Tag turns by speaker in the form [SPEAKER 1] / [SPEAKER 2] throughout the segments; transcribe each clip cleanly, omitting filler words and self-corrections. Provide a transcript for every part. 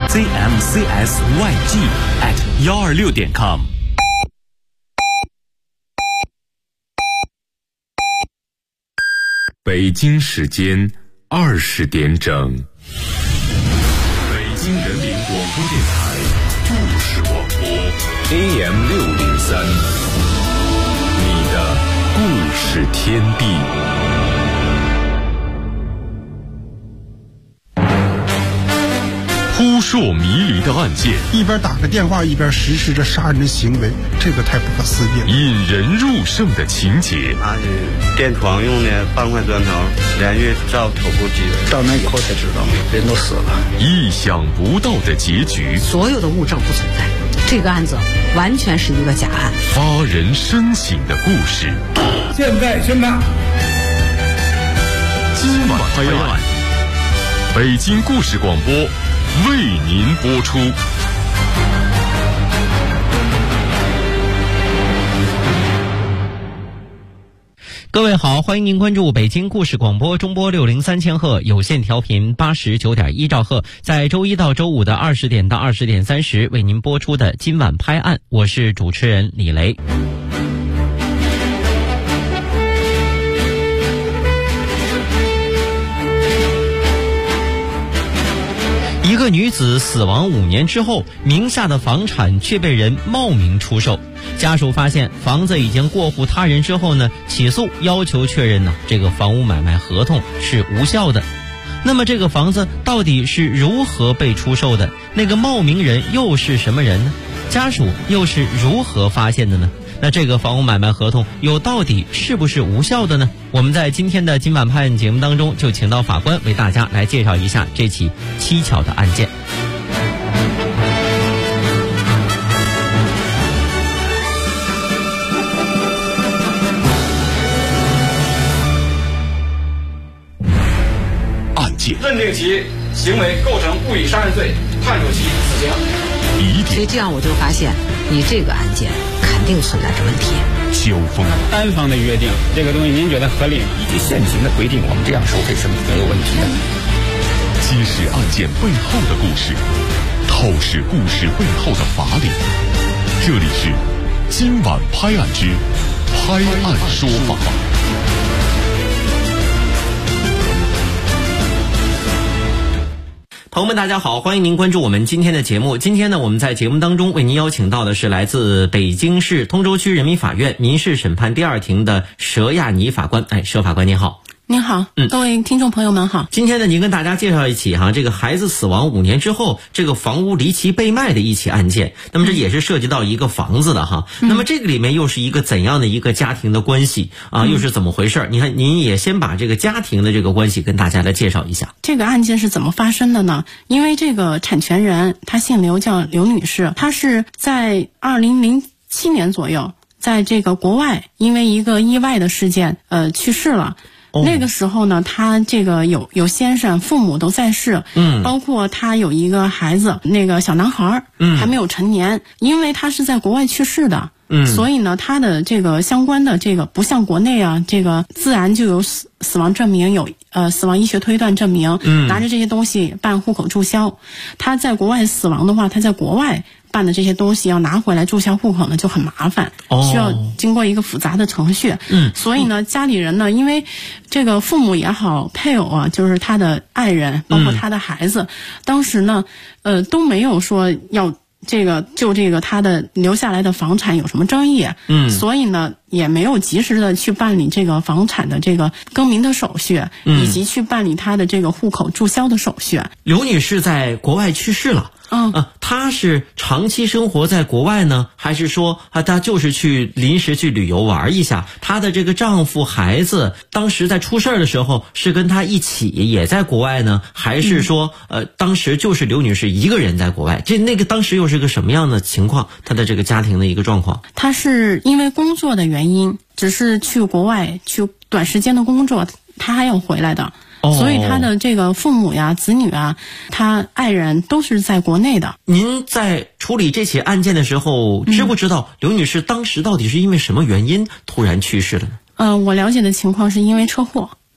[SPEAKER 1] zmcsyg@126.com。
[SPEAKER 2] 北京时间20点整，北京人民广播电台故事广播 AM603，你的故事天地。扑朔迷离的案件，
[SPEAKER 3] 一边打个电话一边实施着杀人的行为，这个太不可思议了。
[SPEAKER 2] 引人入胜的情节，
[SPEAKER 4] 拿着电床用的半块砖头连续照头部击，
[SPEAKER 5] 到那以后才知道人都死了。
[SPEAKER 2] 意想不到的结局，
[SPEAKER 6] 所有的物证不存在，这个案子完全是一个假案。
[SPEAKER 2] 发人深省的故事，
[SPEAKER 5] 现在宣判，
[SPEAKER 2] 今晚拍案，北京故事广播为您播出。
[SPEAKER 7] 各位好，欢迎您关注北京故事广播中波603千赫有线调频89.1兆赫，在周一到周五的20点到20点30为您播出的今晚拍案，我是主持人李雷。一个女子死亡5年之后，名下的房产却被人冒名出售。家属发现房子已经过户他人之后呢，起诉要求确认这个房屋买卖合同是无效的。那么这个房子到底是如何被出售的？那个冒名人又是什么人呢？家属又是如何发现的呢？那这个房屋买卖合同又到底是不是无效的呢？我们在今天的今晚拍案节目当中就请到法官为大家来介绍一下这起蹊跷的案件。
[SPEAKER 2] 案件
[SPEAKER 8] 认定其行为构成故意杀人罪，判处其死刑。
[SPEAKER 6] 所以这样我就发现你这个案件肯定存在着问题。
[SPEAKER 2] 交锋，
[SPEAKER 5] 单方的约定这个东西您觉得合理吗？
[SPEAKER 9] 以及现行的规定，我们这样收费是没有问题的。
[SPEAKER 2] 揭示案件背后的故事，透视故事背后的法理。这里是今晚拍案之拍案说法。
[SPEAKER 7] 朋友们大家好，欢迎您关注我们今天的节目。今天呢，我们在节目当中为您邀请到的是来自北京市通州区人民法院民事审判第2庭的佘亚妮法官。佘法官您好。
[SPEAKER 10] 您好，各位听众朋友们好。
[SPEAKER 7] 今天呢，您跟大家介绍一起这个孩子死亡5年之后，这个房屋离奇被卖的一起案件。那么这也是涉及到一个房子的那么这个里面又是一个怎样的一个家庭的关系又是怎么回事？你看，您也先把这个家庭的这个关系跟大家来介绍一下。
[SPEAKER 10] 这个案件是怎么发生的呢？因为这个产权人她姓刘，叫刘女士，她是在2007年左右，在这个国外因为一个意外的事件去世了。那个时候呢，他这个有先生，父母都在世，包括他有一个孩子，那个小男孩，还没有成年，因为他是在国外去世的，所以呢，他的这个相关的这个不像国内这个自然就有死亡证明，有死亡医学推断证明，拿着这些东西办户口注销。他在国外死亡的话，他在国外办的这些东西要拿回来注销户口呢就很麻烦，需要经过一个复杂的程序。所以呢，家里人呢，因为这个父母也好，配偶就是他的爱人，包括他的孩子，当时呢，都没有说要就这个他的留下来的房产有什么争议，所以呢，也没有及时的去办理这个房产的这个更名的手续，以及去办理他的这个户口注销的手续。
[SPEAKER 7] 刘女士在国外去世了。她是长期生活在国外呢，还是说她就是临时去旅游玩一下？她的这个丈夫孩子当时在出事的时候是跟她一起也在国外呢，还是说当时就是刘女士一个人在国外？那个当时又是个什么样的情况？她的这个家庭的一个状况？
[SPEAKER 10] 她是因为工作的原因，只是去国外去短时间的工作，她还要回来的。所以他的这个父母呀、子女他爱人都是在国内的。
[SPEAKER 7] 您在处理这起案件的时候，知不知道刘女士当时到底是因为什么原因突然去世了呢？
[SPEAKER 10] 我了解的情况是因为车祸。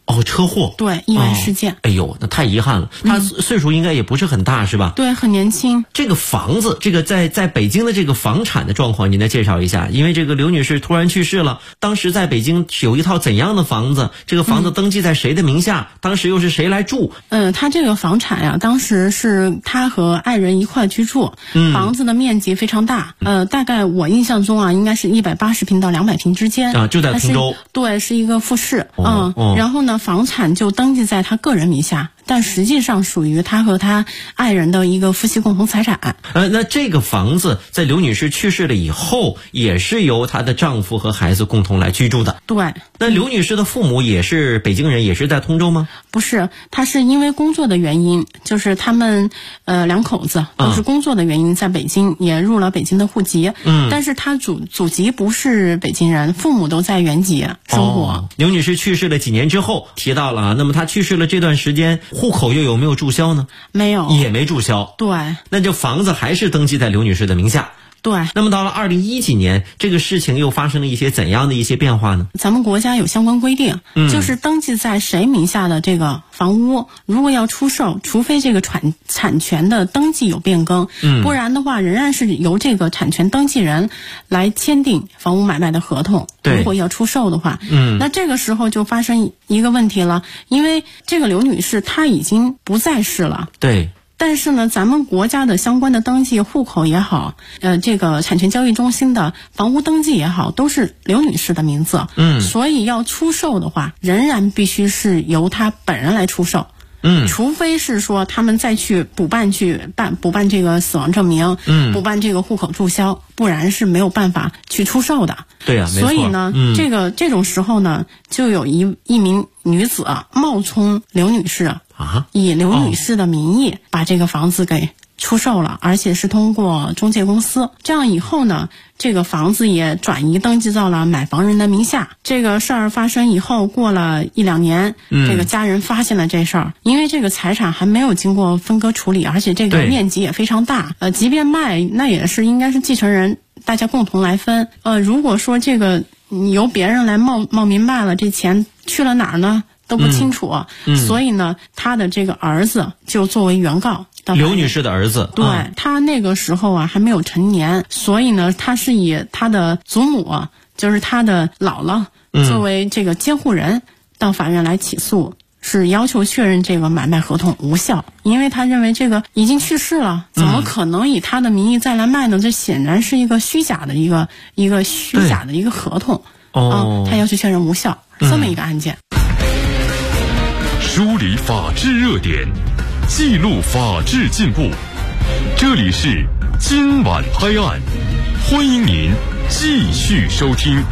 [SPEAKER 7] 哦，车祸，
[SPEAKER 10] 对，意外事件。
[SPEAKER 7] 哎呦，那太遗憾了。他岁数应该也不是很大，是吧？
[SPEAKER 10] 对，很年轻。
[SPEAKER 7] 这个房子，这个在北京的这个房产的状况，您来介绍一下。因为这个刘女士突然去世了，当时在北京有一套怎样的房子？这个房子登记在谁的名下？当时又是谁来住？
[SPEAKER 10] 他这个房产呀，当时是他和爱人一块居住，房子的面积非常大，大概我印象中啊，应该是180平到200平之间
[SPEAKER 7] 啊，就在通州。
[SPEAKER 10] 对，是一个复式。然后呢，房产就登记在他个人名下，但实际上属于他和他爱人的一个夫妻共同财产。
[SPEAKER 7] 那这个房子在刘女士去世了以后，也是由她的丈夫和孩子共同来居住的。
[SPEAKER 10] 对。
[SPEAKER 7] 那刘女士的父母也是北京人，也是在通州吗？
[SPEAKER 10] 不是，他是因为工作的原因，就是他们两口子都是工作的原因，在北京也入了北京的户籍。但是他祖籍不是北京人，父母都在原籍生活。
[SPEAKER 7] 刘女士去世了几年之后，提到了，那么她去世了这段时间，户口又有没有注销呢？
[SPEAKER 10] 没有，
[SPEAKER 7] 也没注销。
[SPEAKER 10] 对，
[SPEAKER 7] 那这房子还是登记在刘女士的名下。
[SPEAKER 10] 对。
[SPEAKER 7] 那么到了2010几年，这个事情又发生了一些怎样的一些变化呢？
[SPEAKER 10] 咱们国家有相关规定，就是登记在谁名下的这个房屋，如果要出售，除非这个产权的登记有变更，不然的话仍然是由这个产权登记人来签订房屋买卖的合同。如果要出售的话，那这个时候就发生一个问题了，因为这个刘女士她已经不在世了。
[SPEAKER 7] 对。
[SPEAKER 10] 但是呢，咱们国家的相关的登记，户口也好，这个产权交易中心的房屋登记也好，都是刘女士的名字。所以要出售的话，仍然必须是由她本人来出售。除非是说他们再去补办这个死亡证明，补办这个户口注销，不然是没有办法去出售的。
[SPEAKER 7] 对呀，没错。
[SPEAKER 10] 所以呢，这种时候呢，就有一名女子冒充刘女士以刘女士的名义把这个房子给出售了，而且是通过中介公司。这样以后呢，这个房子也转移登记到了买房人的名下。这个事儿发生以后，过了1-2年，这个家人发现了这事儿，因为这个财产还没有经过分割处理，而且这个面积也非常大，即便卖，那也是应该是继承人大家共同来分。如果说这个由别人来冒名卖了，这钱去了哪儿呢？都不清楚。所以呢，他的这个儿子就作为原告。
[SPEAKER 7] 刘女士的儿子，
[SPEAKER 10] 对，他那个时候还没有成年，所以呢，他是以他的祖母，就是他的姥姥，作为这个监护人，到法院来起诉，是要求确认这个买卖合同无效，因为他认为这个已经去世了，怎么可能以他的名义再来卖呢？这显然是一个虚假的一个合同。他要求确认无效，这么一个案件。
[SPEAKER 2] 梳理法治热点，记录法治进步。这里是今晚拍案，欢迎您继续收听。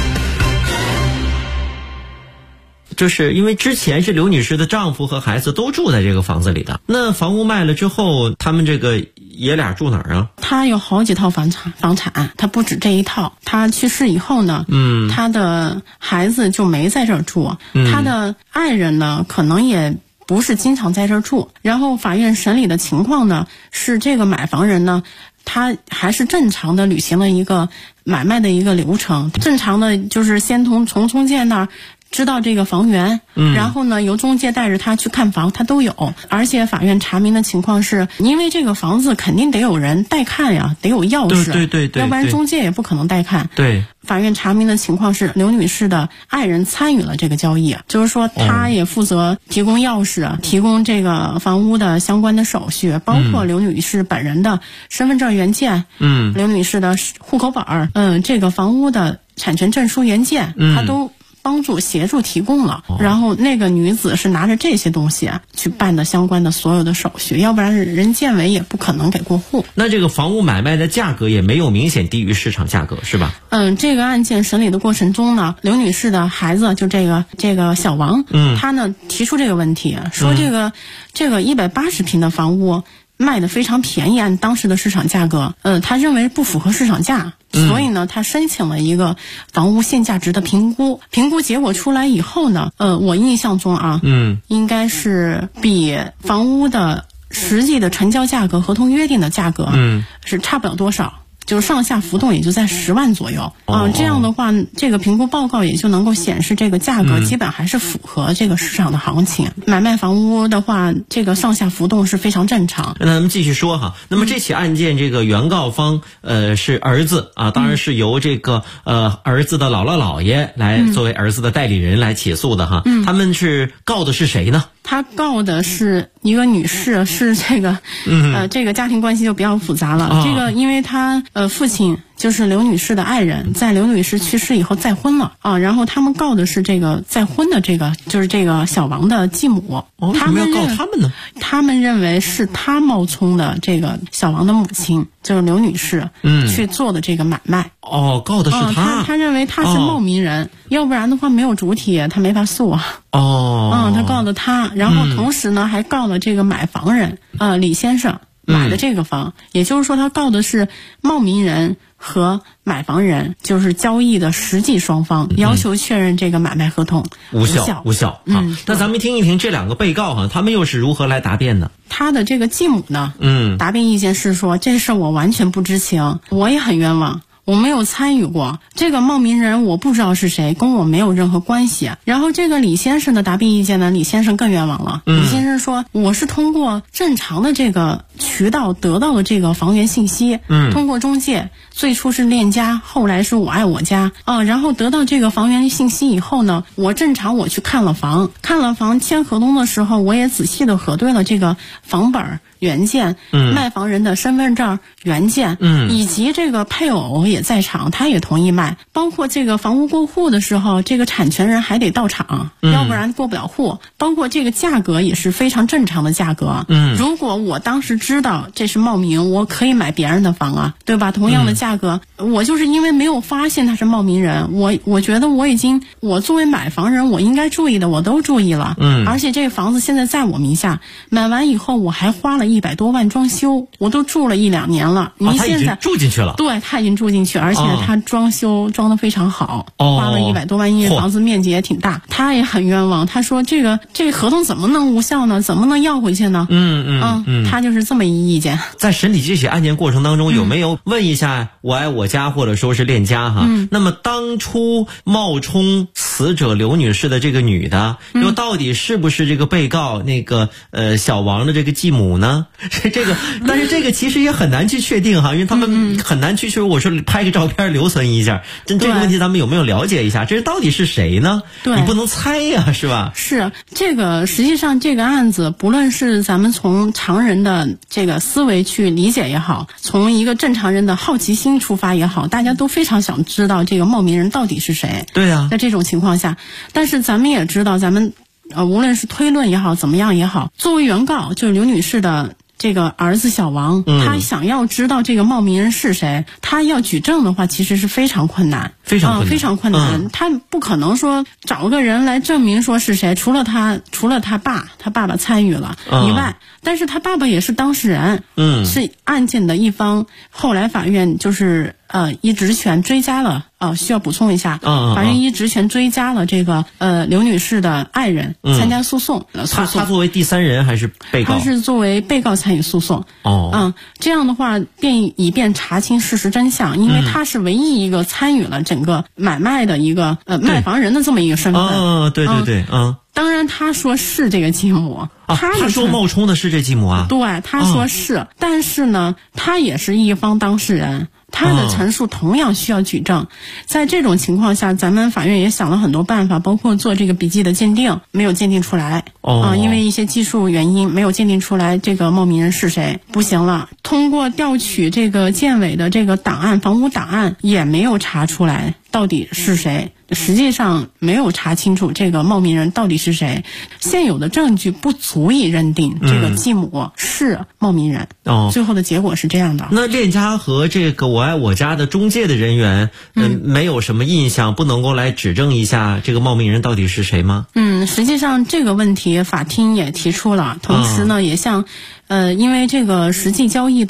[SPEAKER 7] 就是因为之前是刘女士的丈夫和孩子都住在这个房子里的，那房屋卖了之后，他们这个爷俩住哪儿啊？
[SPEAKER 10] 他有好几套房产，他不止这一套。他去世以后呢，他的孩子就没在这儿住，他的爱人呢，可能也不是经常在这儿住。然后法院审理的情况呢，是这个买房人呢，他还是正常的履行了一个买卖的一个流程，正常的就是先从中介那儿知道这个房源，然后呢由中介带着他去看房，他都有。而且法院查明的情况是，因为这个房子肯定得有人带看呀，得有钥匙，
[SPEAKER 7] 对，
[SPEAKER 10] 要不然中介也不可能带看。
[SPEAKER 7] 对，
[SPEAKER 10] 法院查明的情况是，刘女士的爱人参与了这个交易，就是说他也负责提供钥匙，提供这个房屋的相关的手续，包括刘女士本人的身份证原件，刘女士的户口本，这个房屋的产权证书原件，他都帮助协助提供了。然后那个女子是拿着这些东西去办的相关的所有的手续，要不然人建委也不可能给过户。
[SPEAKER 7] 那这个房屋买卖的价格也没有明显低于市场价格，是吧？
[SPEAKER 10] 这个案件审理的过程中呢，刘女士的孩子就这个小王，他呢提出这个问题，说这个180平的房屋卖的非常便宜，按当时的市场价格，他认为不符合市场价，所以呢，他申请了一个房屋现价值的评估。评估结果出来以后呢，我印象中应该是比房屋的实际的成交价格、合同约定的价格，是差不了多少。 就上下浮动也就在10万左右这样的话，这个评估报告也就能够显示这个价格基本还是符合这个市场的行情。买卖房屋的话，这个上下浮动是非常正常。
[SPEAKER 7] 那咱们继续说哈，那么这起案件这个原告方是儿子啊，当然是由这个儿子的姥姥姥爷来作为儿子的代理人来起诉的哈。他们是告的是谁呢？
[SPEAKER 10] 他告的是一个女士，是这个这个家庭关系就比较复杂了。这个因为他父亲就是刘女士的爱人，在刘女士去世以后再婚了然后他们告的是这个再婚的这个就是这个小王的继母。
[SPEAKER 7] 他们要告他们呢？
[SPEAKER 10] 他们认为是他冒充的这个小王的母亲，就是刘女士去做的这个买卖。
[SPEAKER 7] 告的是他。
[SPEAKER 10] 他认为他是冒名人，要不然的话没有主体，他没法诉啊。他告的他，然后同时呢还告了这个买房人李先生买的这个房，也就是说他告的是冒名人和买房人，就是交易的实际双方，要求确认这个买卖合同无效。
[SPEAKER 7] 那咱们听一听这两个被告他们又是如何来答辩的？
[SPEAKER 10] 他的这个继母呢，答辩意见是说，这事我完全不知情，我也很冤枉。我没有参与过，这个冒名人我不知道是谁，跟我没有任何关系。然后这个李先生的答辩意见呢，李先生更冤枉了。李先生说，我是通过正常的这个渠道得到的这个房源信息，通过中介，最初是链家，后来是我爱我家然后得到这个房源信息以后呢，我正常我去看了房签合同的时候，我也仔细的核对了这个房本原件，卖房人的身份证原件，以及这个配偶也在场，他也同意卖。包括这个房屋过户的时候，这个产权人还得到场，要不然过不了户。包括这个价格也是非常正常的价格。如果我当时知道这是冒名，我可以买别人的房啊，对吧？同样的价格，我就是因为没有发现他是冒名人，我觉得我作为买房人，我应该注意的我都注意了。而且这个房子现在在我名下，买完以后我还花了100多万装修，我都住了1-2年了。
[SPEAKER 7] 他已经住进去了。
[SPEAKER 10] 对，他已经住进去，而且他装修装得非常好，花了100多万，因为房子面积也挺大。他也很冤枉，他说这个合同怎么能无效呢？怎么能要回去呢？他就是这么一意见。
[SPEAKER 7] 在审理这起案件过程当中，有没有问一下我爱我家或者说是链家那么当初冒充死者刘女士的这个女的，又到底是不是这个被告那个小王的这个继母呢？但是这个其实也很难去确定因为他们很难去说我说拍个照片留存一下。这个问题咱们有没有了解一下？这到底是谁呢？你不能猜呀，是吧？
[SPEAKER 10] 是这个，实际上这个案子，不论是咱们从常人的这个思维去理解也好，从一个正常人的好奇心出发也好，大家都非常想知道这个冒名人到底是谁。
[SPEAKER 7] 对啊，
[SPEAKER 10] 在这种情况下，但是咱们也知道，咱们无论是推论也好，怎么样也好，作为原告就是刘女士的这个儿子小王，他想要知道这个冒名人是谁，他要举证的话，其实是非常困难，非常困难。他不可能说找个人来证明说是谁，除了他爸爸参与了以外，但是他爸爸也是当事人，是案件的一方。后来法院就是依职权追加了需要补充一下，法院依职权追加了这个刘女士的爱人参加诉讼。
[SPEAKER 7] 他作为第三人还是被告？
[SPEAKER 10] 他是作为被告参与诉讼。这样的话以便查清事实真相，因为他是唯一一个参与了整个买卖的一个卖房人的这么一个身份。
[SPEAKER 7] 对。
[SPEAKER 10] 当然他说是这个继母，
[SPEAKER 7] 他说冒充的是这继母啊？
[SPEAKER 10] 对，他说是，但是呢，他也是一方当事人。他的陈述同样需要举证。在这种情况下，咱们法院也想了很多办法，包括做这个笔迹的鉴定，没有鉴定出来。因为一些技术原因没有鉴定出来这个冒名人是谁，不行了。通过调取这个建委的这个档案，房屋档案也没有查出来到底是谁。实际上没有查清楚这个冒名人到底是谁，现有的证据不足以认定这个继母是冒名人。最后的结果是这样的。
[SPEAKER 7] 那链家和这个我爱我家的中介的人员没有什么印象，不能够来指证一下这个冒名人到底是谁吗？
[SPEAKER 10] 实际上这个问题法庭也提出了，同时呢也向因为这个实际交易的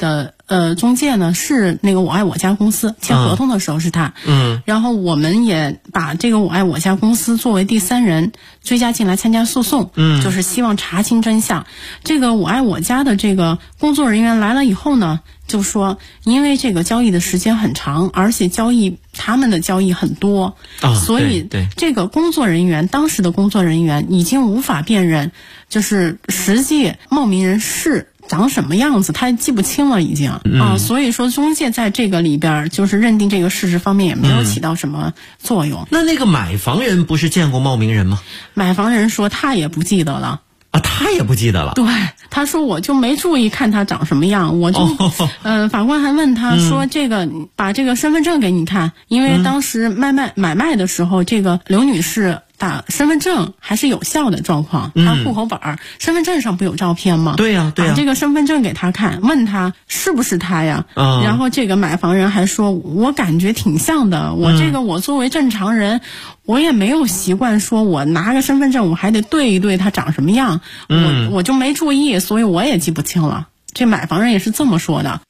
[SPEAKER 10] 中介呢是那个我爱我家公司，签合同的时候是他。然后我们也把这个我爱我家公司作为第三人追加进来参加诉讼。就是希望查清真相。这个我爱我家的这个工作人员来了以后呢，就说因为这个交易的时间很长，而且他们的交易很多，所以这个当时的工作人员已经无法辨认，就是实际冒名人是长什么样子，他也记不清了已经。所以说中介在这个里边就是认定这个事实方面也没有起到什么作用。
[SPEAKER 7] 那个买房人不是见过冒名人吗？
[SPEAKER 10] 买房人说他也不记得了。
[SPEAKER 7] 他也不记得了。对，
[SPEAKER 10] 他说我就没注意看他长什么样，我就法官还问他说把这个身份证给你看，因为当时买卖的时候，这个刘女士打身份证还是有效的状况，她户口本身份证上不有照片吗？对呀，把这个身份证给他看，问他是不是他呀？然后这个买房人还说，我感觉挺像的，我作为正常人，我也没有习惯说我拿个身份证我还得对一对他长什么样，我就没注意，所以我也记不清了。这买房人也是这么说的。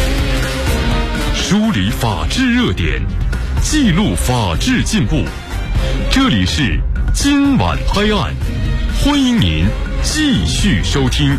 [SPEAKER 2] 梳理法治热点，记录法治进步。这里是今晚拍案，欢迎您继续收听。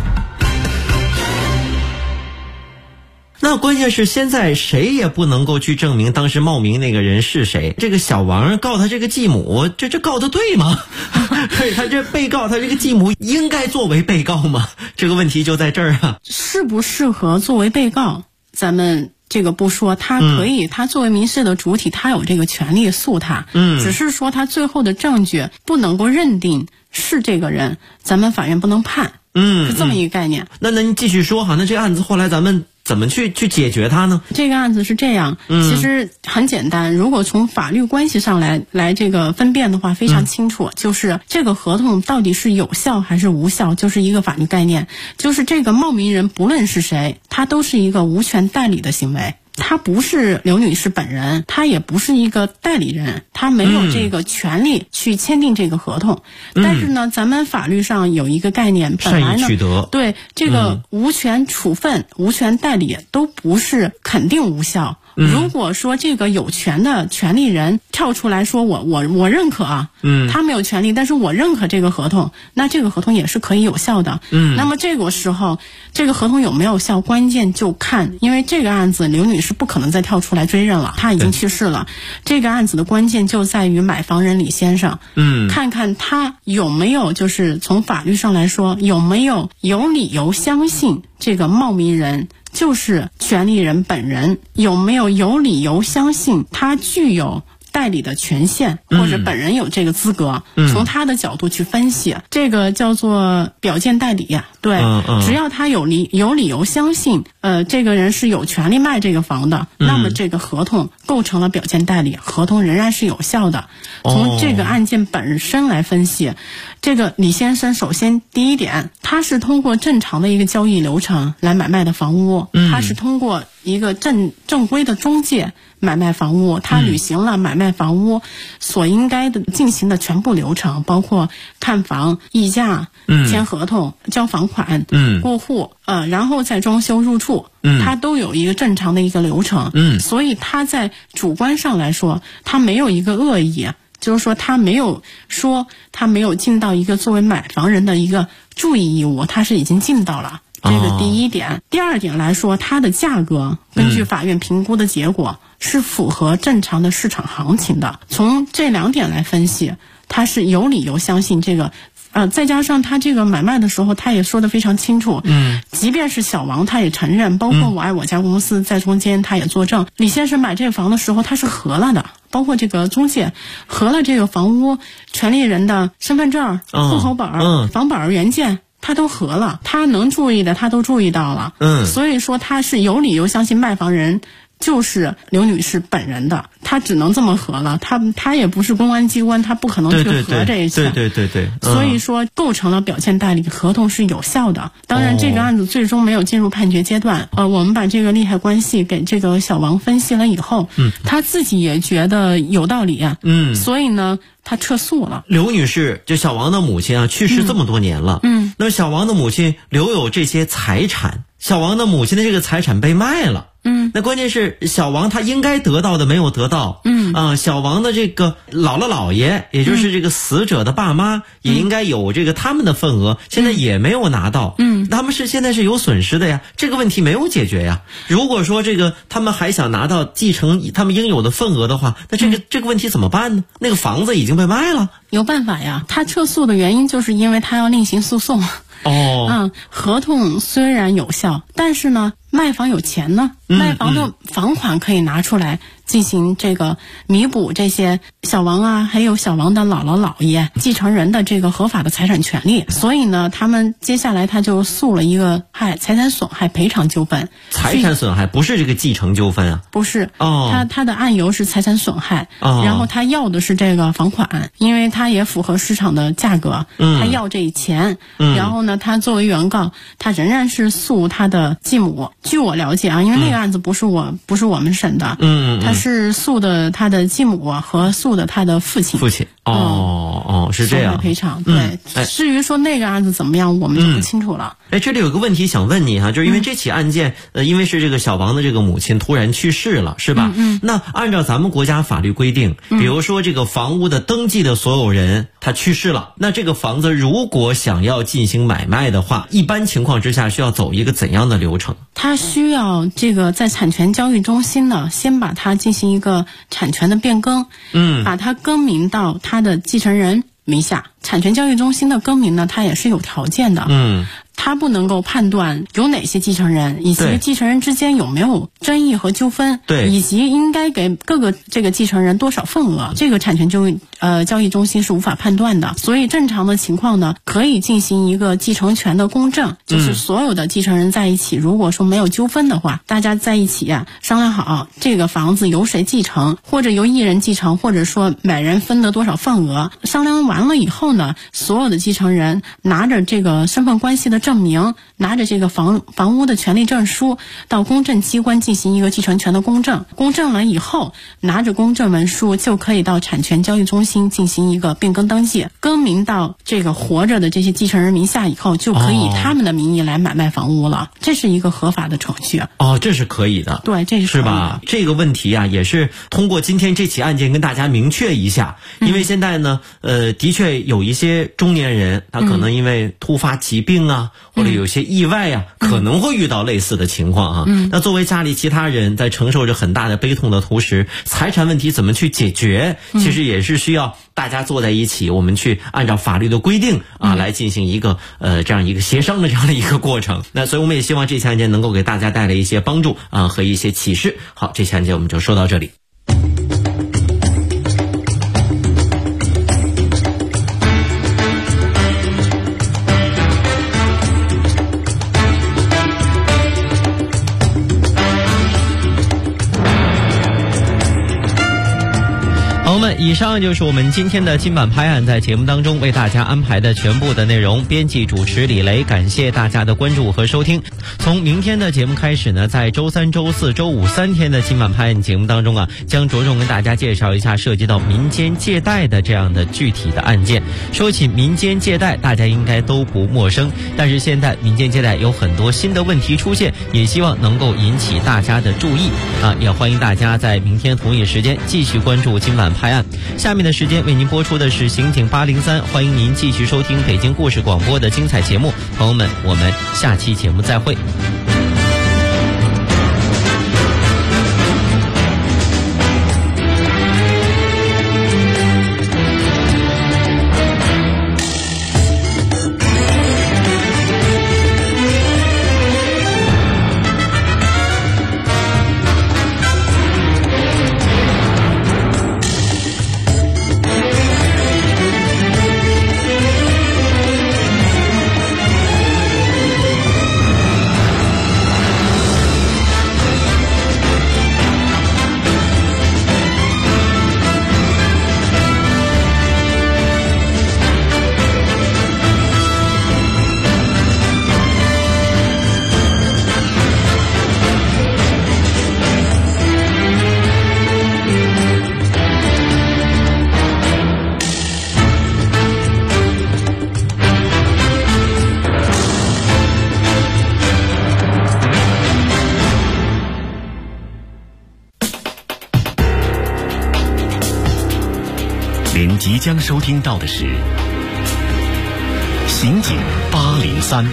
[SPEAKER 7] 那关键是现在谁也不能够去证明当时冒名那个人是谁。这个小王告他这个继母，这告的对吗？对，他这被告，他这个继母应该作为被告吗？这个问题就在这儿啊。
[SPEAKER 10] 适不适合作为被告，咱们这个不说，他可以，他作为民事的主体，他有这个权利诉他。只是说他最后的证据不能够认定是这个人，咱们法院不能判。是这么一个概念。
[SPEAKER 7] 那您继续说哈，那这个案子后来咱们怎么去解决它呢？
[SPEAKER 10] 这个案子是这样，其实很简单，如果从法律关系上来这个分辨的话，非常清楚，就是这个合同到底是有效还是无效，就是一个法律概念。就是这个冒名人不论是谁，他都是一个无权代理的行为。他不是刘女士本人，他也不是一个代理人，他没有这个权利去签订这个合同。但是呢，咱们法律上有一个概念，本来呢，
[SPEAKER 7] 善意取得，
[SPEAKER 10] 对这个无权处分、无权代理都不是肯定无效。如果说这个有权的权利人跳出来说我认可啊，他没有权利，但是我认可这个合同，那这个合同也是可以有效的。那么这个时候这个合同有没有效，关键就看，因为这个案子刘女士不可能再跳出来追认了，她已经去世了。这个案子的关键就在于买房人李先生，看看他有没有，就是从法律上来说，有没有理由相信这个冒名人就是权利人本人，有没有理由相信他具有代理的权限，或者本人有这个资格，从他的角度去分析，这个叫做表见代理。对，只要他有理由相信这个人是有权利卖这个房的，那么这个合同构成了表见代理，合同仍然是有效的。从这个案件本身来分析，这个李先生首先第一点，他是通过正常的一个交易流程来买卖的房屋，他是通过一个正规的中介买卖房屋，他履行了买卖房屋所应该的进行的全部流程，包括看房、议价、签合同、交房款、过户，然后再装修入住，他都有一个正常的一个流程。所以他在主观上来说，他没有一个恶意，就是说他没有尽到一个作为买房人的一个注意义务，他是已经尽到了。这个第一点。第二点来说，它的价格根据法院评估的结果是符合正常的市场行情的。从这两点来分析，他是有理由相信这个再加上他这个买卖的时候他也说得非常清楚，即便是小王他也承认，包括我爱我家公司在中间他也作证，李先生买这个房的时候他是核了的，包括这个中介核了这个房屋权利人的身份证、户口本、房本原件，他都核了，他能注意的他都注意到了。所以说他是有理由相信卖房人就是刘女士本人的，他只能这么核了，他也不是公安机关，他不可能去核这一切。
[SPEAKER 7] 对。
[SPEAKER 10] 所以说构成了表见代理，合同是有效的。当然这个案子最终没有进入判决阶段，我们把这个利害关系给这个小王分析了以后，他自己也觉得有道理，所以呢他撤诉了。
[SPEAKER 7] 刘女士就小王的母亲去世这么多年了，那小王的母亲留有这些财产， 小王的母亲的这个财产被卖了。那关键是小王他应该得到的没有得到。小王的这个姥姥姥爷，也就是这个死者的爸妈，也应该有这个他们的份额，现在也没有拿到。他们现在是有损失的呀，这个问题没有解决呀。如果说这个他们还想拿到继承他们应有的份额的话，那这个问题怎么办呢？那个房子已经被卖了。
[SPEAKER 10] 有办法呀，他撤诉的原因就是因为他要另行诉讼。合同虽然有效，但是呢，卖房有钱呢，卖房的房款可以拿出来进行这个弥补这些小王啊，还有小王的姥姥姥爷继承人的这个合法的财产权利。所以呢，他们接下来他就诉了一个财产损害赔偿纠纷。
[SPEAKER 7] 财产损害不是这个继承纠纷啊？
[SPEAKER 10] 不是，他的案由是财产损害，然后他要的是这个房款，因为他也符合市场的价格，他要这钱，然后呢，他作为原告，他仍然是诉他的继母。据我了解啊，因为那个案子不是我们审的，他是诉的他的继母和诉的他的父亲。是这样。赔偿对。至于说那个案子怎么样，我们就不清楚了。
[SPEAKER 7] 这里有个问题想问你哈，就是因为这起案件，因为是这个小王的这个母亲突然去世了，是吧？那按照咱们国家法律规定，比如说这个房屋的登记的所有人他去世了，那这个房子如果想要进行买卖的话，一般情况之下需要走一个怎样的流程？
[SPEAKER 10] 他需要这个在产权交易中心呢，先把它进行一个产权的变更，把它更名到他的继承人名下。产权交易中心的更名呢，它也是有条件的。他不能够判断有哪些继承人，以及继承人之间有没有争议和纠纷，以及应该给各个这个继承人多少份额，这个产权交易中心是无法判断的。所以正常的情况呢，可以进行一个继承权的公证，就是所有的继承人在一起，如果说没有纠纷的话，大家在一起商量好这个房子由谁继承，或者由一人继承，或者说每人分得多少份额。商量完了以后呢，所有的继承人拿着这个身份关系的证明，拿着这个房屋的权利证书到公证机关进行一个继承权的公证。公证了以后，拿着公证文书就可以到产权交易中心进行一个变更登记，更名到这个活着的这些继承人名下以后，就可以以他们的名义来买卖房屋了。这是一个合法的程序。
[SPEAKER 7] 这是可以的。
[SPEAKER 10] 对，这
[SPEAKER 7] 是吧？这个问题啊，也是通过今天这起案件跟大家明确一下。因为现在呢，的确有一些中年人，他可能因为突发疾病啊，或者有些意外啊，可能会遇到类似的情况啊。那作为家里其他人在承受着很大的悲痛的同时，财产问题怎么去解决，其实也是需要大家坐在一起，我们去按照法律的规定啊，来进行一个这样一个协商的这样的一个过程。那所以我们也希望这起案件能够给大家带来一些帮助啊和一些启示。好，这起案件我们就说到这里。朋友们，以上就是我们今天的今晚拍案在节目当中为大家安排的全部的内容。编辑主持李雷，感谢大家的关注和收听。从明天的节目开始呢，在周三、周四、周五3天的今晚拍案节目当中啊，将着重跟大家介绍一下涉及到民间借贷的这样的具体的案件。说起民间借贷，大家应该都不陌生，但是现在民间借贷有很多新的问题出现，也希望能够引起大家的注意啊！也欢迎大家在明天同一时间继续关注今晚拍案。下面的时间为您播出的是刑警803，欢迎您继续收听北京故事广播的精彩节目。朋友们，我们下期节目再会。
[SPEAKER 1] 您即将收听到的是《刑警803》。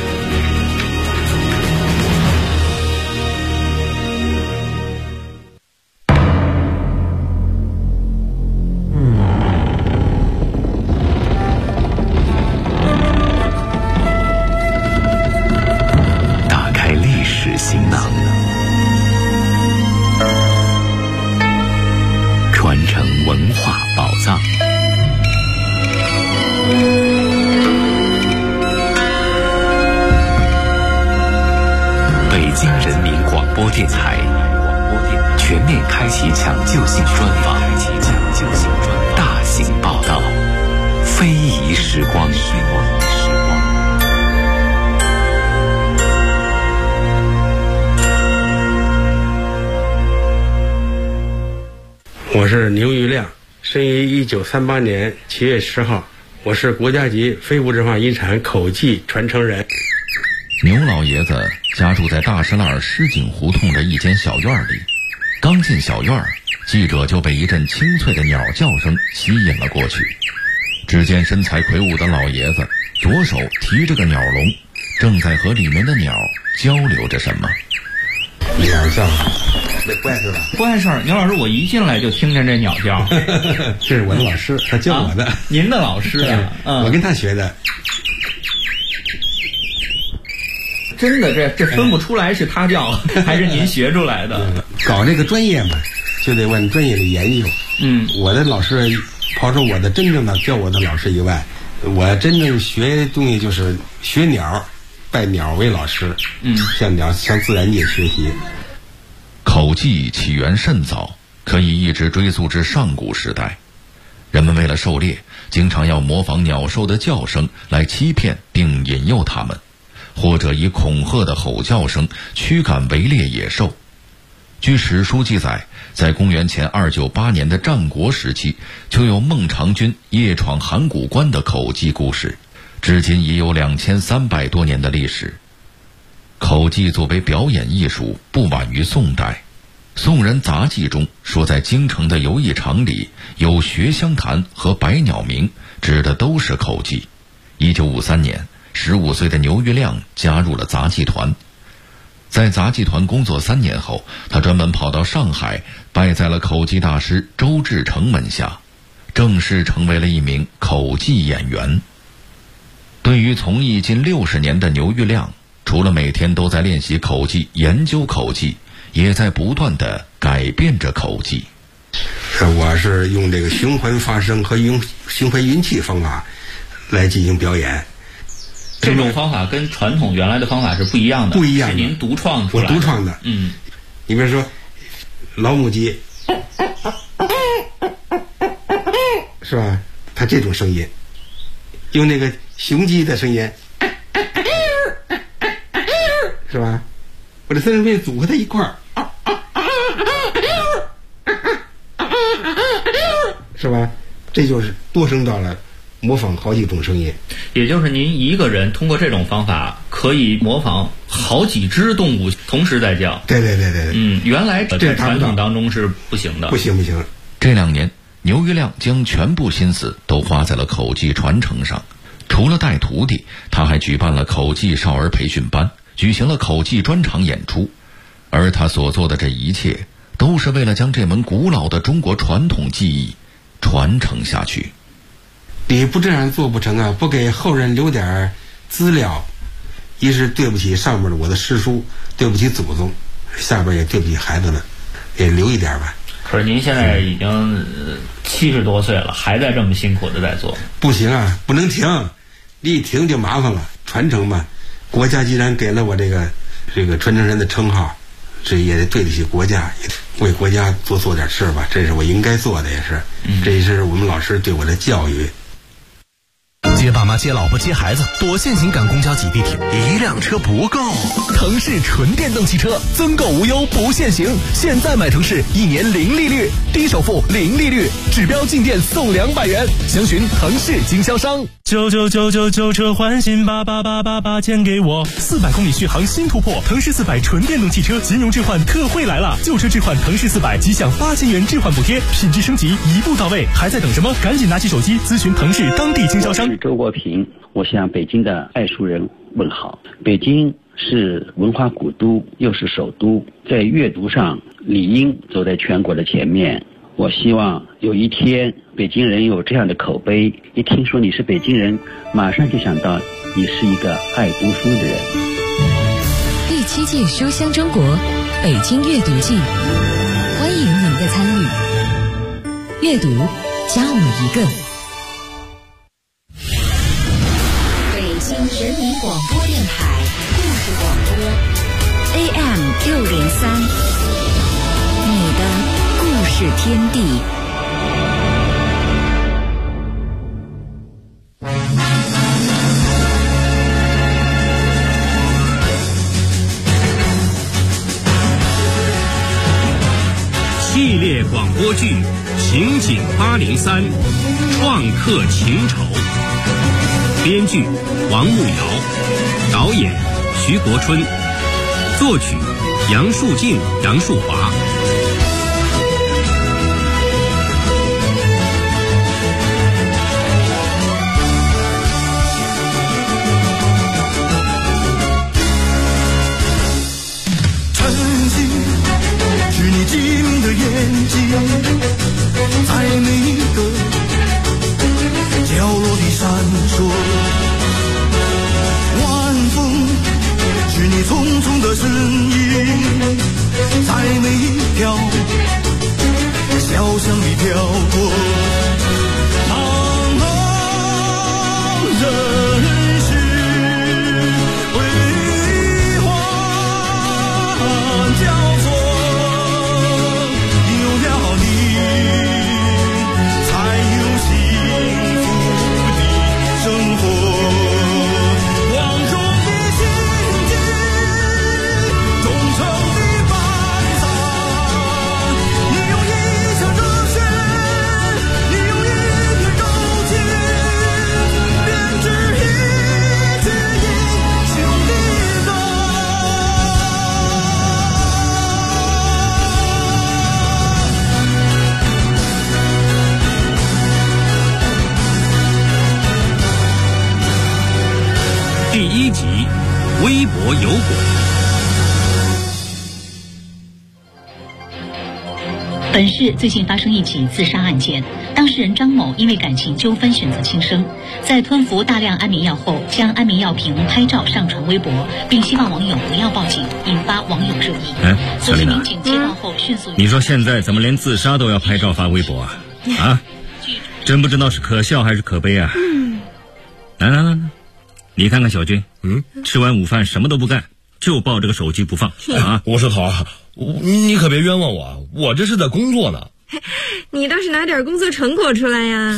[SPEAKER 2] 打开历史行囊，传承文化宝藏。北京人民广播电台全面开启抢救性专访，大型报道，非遗时光。
[SPEAKER 11] 我是牛玉亮，生于1938年7月10号，我是国家级非物质文化遗产口技传承人。
[SPEAKER 12] 牛老爷子家住在大石栏石井胡同的一间小院里，刚进小院，记者就被一阵清脆的鸟叫声吸引了过去。只见身材魁梧的老爷子左手提着个鸟笼，正在和里面的鸟交流着什么。
[SPEAKER 3] 鸟叫，这怪事吧？
[SPEAKER 9] 怪事儿，牛老师，我一进来就听见这鸟叫。
[SPEAKER 3] 这是我的老师，他教我的。
[SPEAKER 9] 您的老师啊？
[SPEAKER 3] 我跟他学的。
[SPEAKER 9] 真的，这分不出来是他叫还是您学出来的。
[SPEAKER 3] 搞这个专业嘛，就得往专业里研究。我的老师，刨除我的真正的教我的老师以外，我真正学东西就是学鸟，拜鸟为老师。向自然界学习。
[SPEAKER 12] 口技起源甚早，可以一直追溯至上古时代。人们为了狩猎，经常要模仿鸟兽的叫声来欺骗并引诱它们，或者以恐吓的吼叫声驱赶围猎野兽。据史书记载，在公元前298年的战国时期，就有孟尝君夜闯函谷关的口技故事，至今已有2300多年的历史。口技作为表演艺术，不晚于宋代。宋人杂记中说，在京城的游艺场里有学香坛和百鸟鸣，指的都是口技。1953年，15岁的牛玉亮加入了杂技团。在杂技团工作3年后，他专门跑到上海，拜在了口技大师周志成门下，正式成为了一名口技演员。对于从艺近60年的牛玉亮，除了每天都在练习口技、研究口技，也在不断地改变着口技。
[SPEAKER 3] 我是用这个循环发声和用循环运气方法来进行表演。
[SPEAKER 9] 这种方法跟传统原来的方法是不一样的，是您独创出来的。
[SPEAKER 3] 我独创的。你比如说，老母鸡，是吧？它这种声音，用那个雄鸡的声音，是吧？我这三声变组合在一块儿，是吧？这就是多声道了，模仿好几种声音。
[SPEAKER 9] 也就是您一个人通过这种方法可以模仿好几只动物同时在叫。
[SPEAKER 3] 对。
[SPEAKER 9] 原来在传统当中是不行的。
[SPEAKER 3] 不行。
[SPEAKER 12] 这2年，牛玉亮将全部心思都花在了口技传承上。除了带徒弟，他还举办了口技少儿培训班，举行了口技专场演出。而他所做的这一切，都是为了将这门古老的中国传统技艺传承下去。
[SPEAKER 3] 你不这样做不成啊！不给后人留点资料，一是对不起上面的我的师叔，对不起祖宗，下边也对不起孩子们，也留一点吧。
[SPEAKER 9] 可是您现在已经70多岁了，还在这么辛苦的在做。
[SPEAKER 3] 不行啊，不能停，你一停就麻烦了。传承嘛，国家既然给了我这个传承人的称号，这也得对得起国家，也为国家做点事吧，这是我应该做的，也是，这也是我们老师对我的教育。
[SPEAKER 13] 接爸妈、接老婆、接孩子，多限行赶公交挤地铁，一辆车不够。腾势纯电动汽车，增购无忧不限行，现在买腾势1年零利率，低首付零利率，指标进店送200元，详询腾势经销商。
[SPEAKER 14] 99999车换新88888钱给我，400公里续航新突破，腾势400纯电动汽车金融置换特惠来了，旧车置换腾势400即享8000元置换补贴，品质升级一步到位，还在等什么？赶紧拿起手机咨询腾势当地经销商。
[SPEAKER 15] 周国平，我向北京的爱书人问好。北京是文化古都，又是首都，在阅读上理应走在全国的前面。我希望有一天北京人有这样的口碑，一听说你是北京人，马上就想到你是一个爱读书的人。
[SPEAKER 16] 第7届书香中国北京阅读季，欢迎您的参与。阅读加我一个。
[SPEAKER 17] 北京人民广播电台故事广播 AM603，你的故事天地。
[SPEAKER 18] 系列广播剧《刑警803》，创客情仇，编剧王慕瑶，导演徐国春，作曲杨树静、杨树华。
[SPEAKER 19] 晶的眼睛，在每一个角落里闪烁。晚风是你匆匆的身影，在每一条小巷里飘过。茫茫人世辉煌交错。
[SPEAKER 18] 第1集，微博有鬼。
[SPEAKER 20] 本市最近发生一起自杀案件，当事人张某因为感情纠纷选择轻生，在吞服大量安眠药后，将安眠药瓶拍照上传微博，并希望网友不要报警，引发网友热议。
[SPEAKER 21] 小丽娜，
[SPEAKER 20] 民警接到后迅速。
[SPEAKER 21] 你说现在怎么连自杀都要拍照发微博啊？啊，真不知道是可笑还是可悲啊！来，你看看小军，吃完午饭什么都不干，就抱着个手机不放啊！
[SPEAKER 22] 我说头啊，你可别冤枉我，我这是在工作呢。
[SPEAKER 23] 你倒是拿点工作成果出来呀！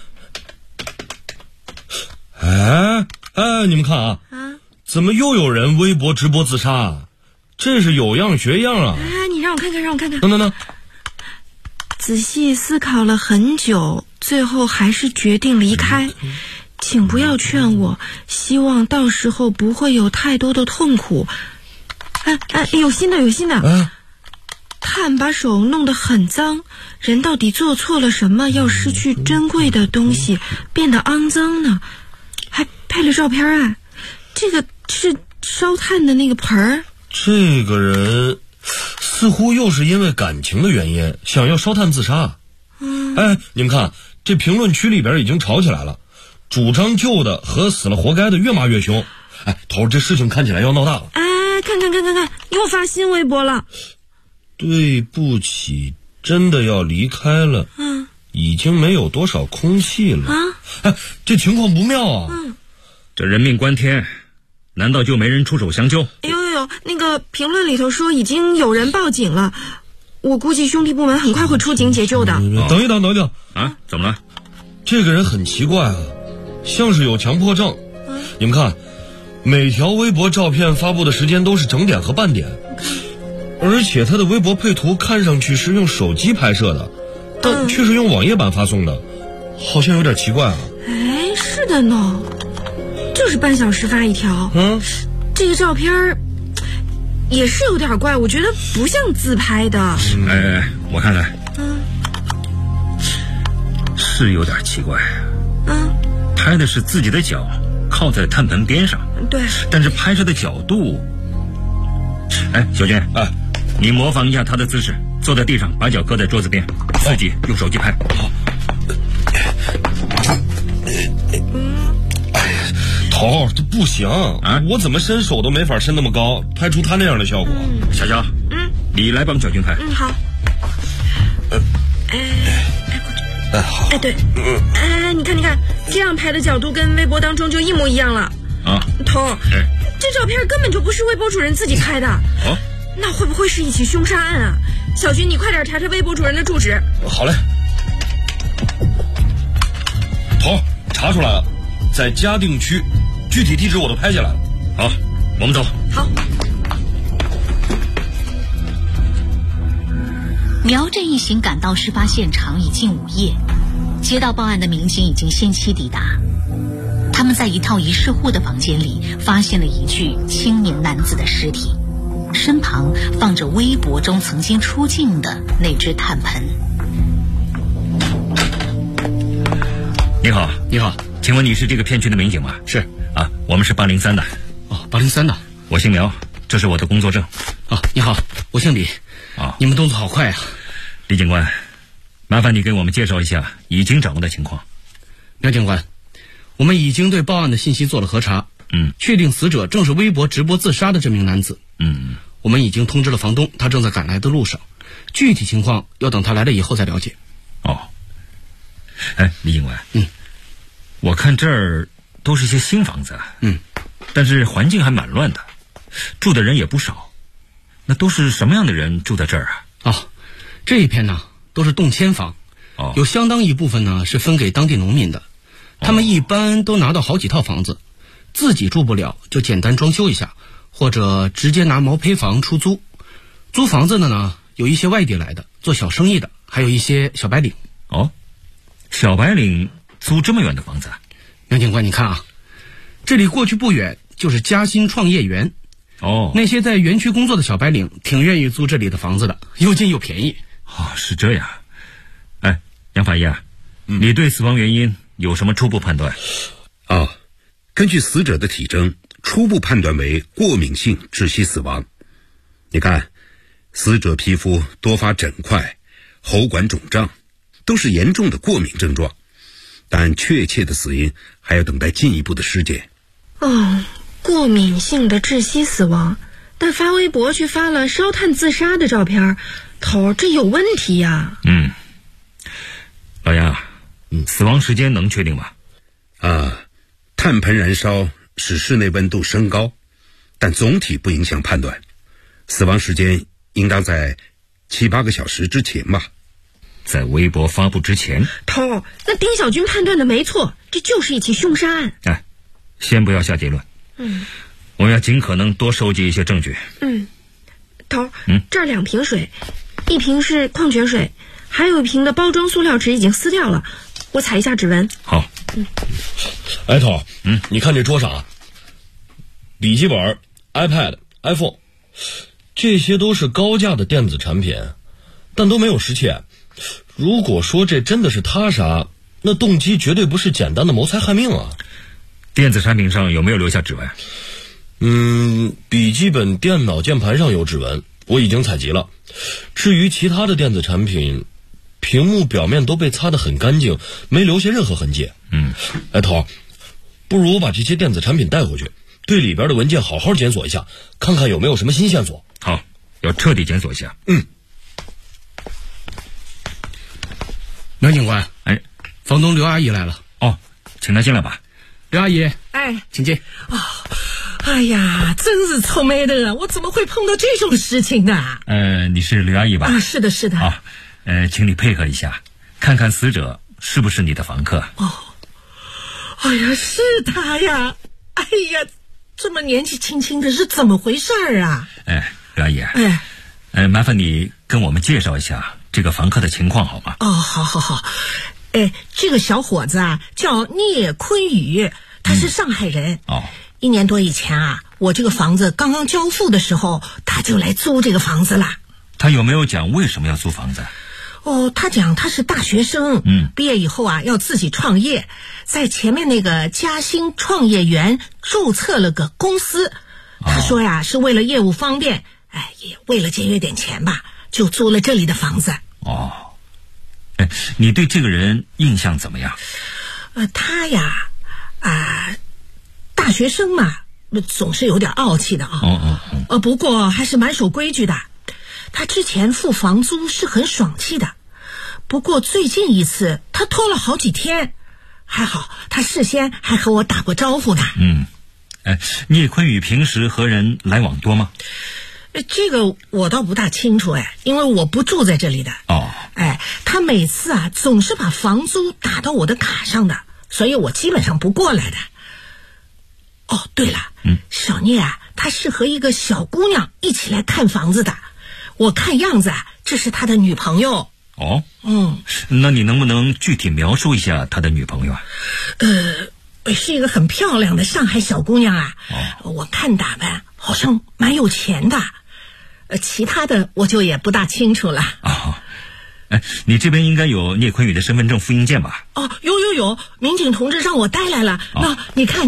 [SPEAKER 22] 你们看啊，怎么又有人微博直播自杀啊？这是有样学样啊！
[SPEAKER 23] 你让我看看。
[SPEAKER 22] 等，
[SPEAKER 23] 仔细思考了很久，最后还是决定离开。请不要劝我，希望到时候不会有太多的痛苦。有新的。碳把手弄得很脏，人到底做错了什么，要失去珍贵的东西，变得肮脏呢？还配了照片这个是烧炭的那个盆儿。
[SPEAKER 22] 这个人似乎又是因为感情的原因，想要烧炭自杀。你们看，这评论区里边已经吵起来了。主张救的和死了活该的越骂越凶。头，这事情看起来要闹大了。
[SPEAKER 23] 看，又发新微博了。
[SPEAKER 22] 对不起，真的要离开了。已经没有多少空气了。这情况不妙啊。
[SPEAKER 21] 这人命关天，难道就没人出手相救？
[SPEAKER 23] 有，那个评论里头说已经有人报警了，我估计兄弟部门很快会出警解救的。
[SPEAKER 22] 等一等
[SPEAKER 21] 啊，怎么了？
[SPEAKER 22] 这个人很奇怪啊， 像是有强迫症。你们看，每条微博照片发布的时间都是整点和半点，而且他的微博配图看上去是用手机拍摄的，但却是用网页版发送的，好像有点奇怪啊。
[SPEAKER 23] 哎，是的呢，就是半小时发一条。这个照片也是有点怪，我觉得不像自拍的。
[SPEAKER 21] 我看看，是有点奇怪。拍的是自己的脚靠在炭盆边上，
[SPEAKER 23] 对，
[SPEAKER 21] 但是拍摄的角度，小娟，你模仿一下他的姿势，坐在地上，把脚搁在桌子边，自己用手机拍。好。
[SPEAKER 22] 头，这不行啊！我怎么伸手都没法伸那么高，拍出他那样的效果。
[SPEAKER 21] 小小，你来帮小军拍。
[SPEAKER 23] 好。
[SPEAKER 22] 好。
[SPEAKER 23] 对。你看，这样拍的角度跟微博当中就一模一样了。头，这照片根本就不是微博主人自己拍的。那会不会是一起凶杀案啊？小军，你快点查查微博主人的住址。
[SPEAKER 22] 好嘞。头，查出来了，在嘉定区，具体地址我都拍下来了。
[SPEAKER 21] 好，我们走。
[SPEAKER 23] 好。
[SPEAKER 20] 苗振一行赶到事发现场已近午夜，接到报案的民警已经先期抵达。他们在一套遗失户的房间里发现了一具青年男子的尸体，身旁放着微博中曾经出镜的那只炭盆。
[SPEAKER 21] 你好，你好，请问你是这个片区的民警吗？
[SPEAKER 5] 是
[SPEAKER 21] 啊，我们是803的。
[SPEAKER 5] 803的，
[SPEAKER 21] 我姓苗，这是我的工作证。
[SPEAKER 5] 你好，我姓李。你们动作好快啊！
[SPEAKER 21] 李警官，麻烦你给我们介绍一下已经掌握的情况。
[SPEAKER 5] 苗警官，我们已经对报案的信息做了核查，确定死者正是微博直播自杀的这名男子。我们已经通知了房东，他正在赶来的路上，具体情况要等他来了以后再了解。
[SPEAKER 21] 李警官，我看这儿都是些新房子，但是环境还蛮乱的，住的人也不少。那都是什么样的人住在这儿啊？
[SPEAKER 5] 这一片呢都是动迁房，有相当一部分呢是分给当地农民的，他们一般都拿到好几套房子，自己住不了就简单装修一下，或者直接拿毛坯房出租。租房子的呢有一些外地来的，做小生意的，还有一些小白领。
[SPEAKER 21] 小白领租这么远的房子？
[SPEAKER 5] 苗警官，你看这里过去不远就是嘉兴创业园。那些在园区工作的小白领挺愿意租这里的房子的，又近又便宜。
[SPEAKER 21] 是这样。杨法医你对死亡原因有什么初步判断？
[SPEAKER 4] 根据死者的体征，初步判断为过敏性窒息死亡。你看，死者皮肤多发疹块，喉管肿胀，都是严重的过敏症状，但确切的死因还要等待进一步的尸检。
[SPEAKER 23] 过敏性的窒息死亡，但发微博却发了烧炭自杀的照片，头，这有问题呀。
[SPEAKER 21] 老杨，死亡时间能确定吗？
[SPEAKER 4] 炭盆燃烧使室内温度升高，但总体不影响判断。死亡时间应当在7、8个小时之前吧。
[SPEAKER 21] 在微博发布之前。
[SPEAKER 23] 头，那丁小军判断的没错，这就是一起凶杀案。
[SPEAKER 21] 先不要下结论。我要尽可能多收集一些证据。
[SPEAKER 23] 头，这儿2瓶水，一瓶是矿泉水，还有一瓶的包装塑料纸已经撕掉了，我采一下指纹。
[SPEAKER 21] 好。
[SPEAKER 22] 头，你看这桌上笔记本、iPad、iPhone， 这些都是高价的电子产品，但都没有实钱。如果说这真的是他杀，那动机绝对不是简单的谋财害命啊。
[SPEAKER 21] 电子产品上有没有留下指纹？
[SPEAKER 22] 笔记本电脑键盘上有指纹，我已经采集了。至于其他的电子产品，屏幕表面都被擦得很干净，没留下任何痕迹。头，不如我把这些电子产品带回去，对里边的文件好好检索一下，看看有没有什么新线索。
[SPEAKER 21] 好，要彻底检索一下。
[SPEAKER 5] 苗警官，房东刘阿姨来了。
[SPEAKER 21] 请她进来吧。
[SPEAKER 5] 刘阿姨，请进。
[SPEAKER 6] 哎呀，真是臭美的啊！我怎么会碰到这种事情呢？
[SPEAKER 21] 你是刘阿姨吧？
[SPEAKER 6] 是的，是的。
[SPEAKER 21] 请你配合一下，看看死者是不是你的房客。
[SPEAKER 6] 哎呀，是他呀！哎呀，这么年纪轻轻的是怎么回事啊？
[SPEAKER 21] 刘阿姨，麻烦你跟我们介绍一下这个房客的情况好吗？
[SPEAKER 6] 哦，好。这个小伙子啊叫聂坤宇，他是上海人。1年多以前啊，我这个房子刚刚交付的时候，他就来租这个房子了。
[SPEAKER 21] 他有没有讲为什么要租房子？
[SPEAKER 6] 他讲他是大学生，毕业以后啊要自己创业，在前面那个嘉兴创业园注册了个公司。他说呀，是为了业务方便，也为了节约点钱吧，就租了这里的房子。
[SPEAKER 21] 你对这个人印象怎么样？
[SPEAKER 6] 他呀，大学生嘛，总是有点傲气的啊。不过还是蛮守规矩的。他之前付房租是很爽气的，不过最近一次他拖了好几天，还好他事先还和我打过招呼呢。
[SPEAKER 21] 聂坤宇平时和人来往多吗？
[SPEAKER 6] 这个我倒不大清楚因为我不住在这里的。他每次啊总是把房租打到我的卡上的，所以我基本上不过来的。对了，小聂啊，他是和一个小姑娘一起来看房子的，我看样子啊，这是他的女朋友。
[SPEAKER 21] 那你能不能具体描述一下他的女朋友啊？
[SPEAKER 6] 是一个很漂亮的上海小姑娘啊。我看打扮好像蛮有钱的，其他的我就也不大清楚了。
[SPEAKER 21] 你这边应该有聂坤宇的身份证复印件吧？
[SPEAKER 6] 有，民警同志让我带来了。那你看。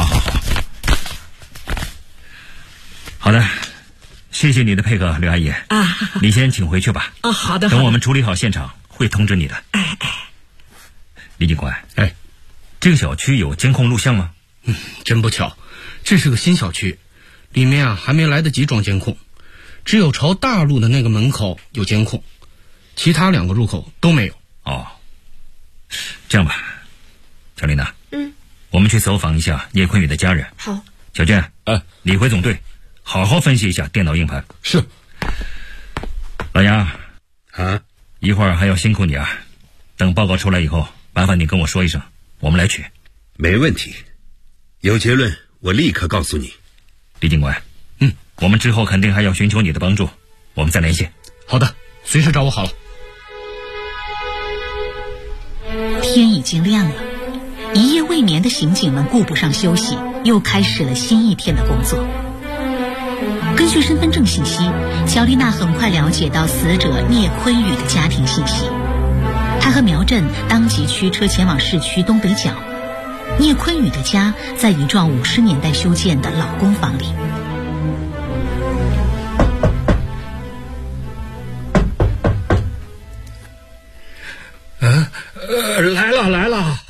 [SPEAKER 21] 好的，谢谢你的配合，刘阿姨。你先请回去吧。
[SPEAKER 6] 好的。
[SPEAKER 21] 等我们处理好现场，会通知你的。李警官，这个小区有监控录像吗？
[SPEAKER 5] 真不巧，这是个新小区，里面啊还没来得及装监控，只有朝大路的那个门口有监控，其他2个入口都没有。
[SPEAKER 21] 这样吧，小林呐，我们去走访一下聂坤宇的家人。
[SPEAKER 6] 好。
[SPEAKER 21] 小娟，你回总队，好好分析一下电脑硬盘。
[SPEAKER 22] 是。
[SPEAKER 21] 老杨一会儿还要辛苦你啊，等报告出来以后，麻烦你跟我说一声，我们来取。
[SPEAKER 4] 没问题，有结论我立刻告诉你。
[SPEAKER 21] 李警官，我们之后肯定还要寻求你的帮助，我们再联系。
[SPEAKER 5] 好的，随时找我好了。
[SPEAKER 20] 天已经亮了，一夜未眠的刑警们顾不上休息，又开始了新一天的工作。根据身份证信息，乔丽娜很快了解到死者聂坤宇的家庭信息。他和苗振当即驱车前往市区东北角。聂坤宇的家在一幢50年代修建的老公房里。
[SPEAKER 22] 来了。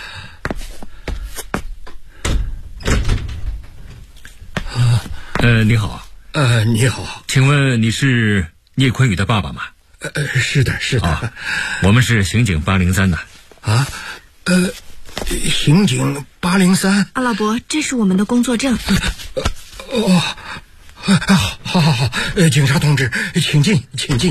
[SPEAKER 21] 你好。
[SPEAKER 22] 你好。
[SPEAKER 21] 请问你是聂坤宇的爸爸吗？
[SPEAKER 22] 是的。
[SPEAKER 21] 我们是刑警803的。
[SPEAKER 22] 刑警803。
[SPEAKER 23] 老伯，这是我们的工作证。
[SPEAKER 22] 好，警察同志，请进。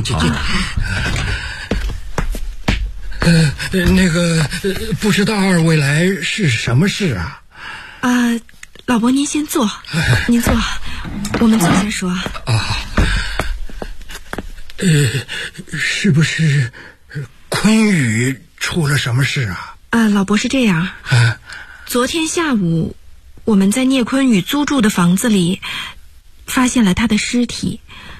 [SPEAKER 22] 那个，不知道2位来是什么事啊？
[SPEAKER 23] 老伯您先坐，您坐，我们坐下说。
[SPEAKER 22] 是不是坤宇出了什么事啊？
[SPEAKER 23] 老伯是这样，昨天下午我们在聂坤宇租住的房子里发现了他的尸体。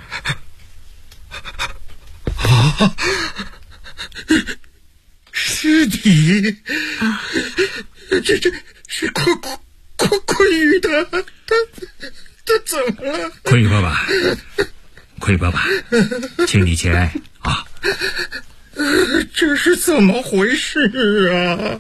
[SPEAKER 22] 尸体？这是坤宇的，他怎么了？
[SPEAKER 21] 坤宇爸爸，请你节哀啊！
[SPEAKER 22] 这是怎么回事啊？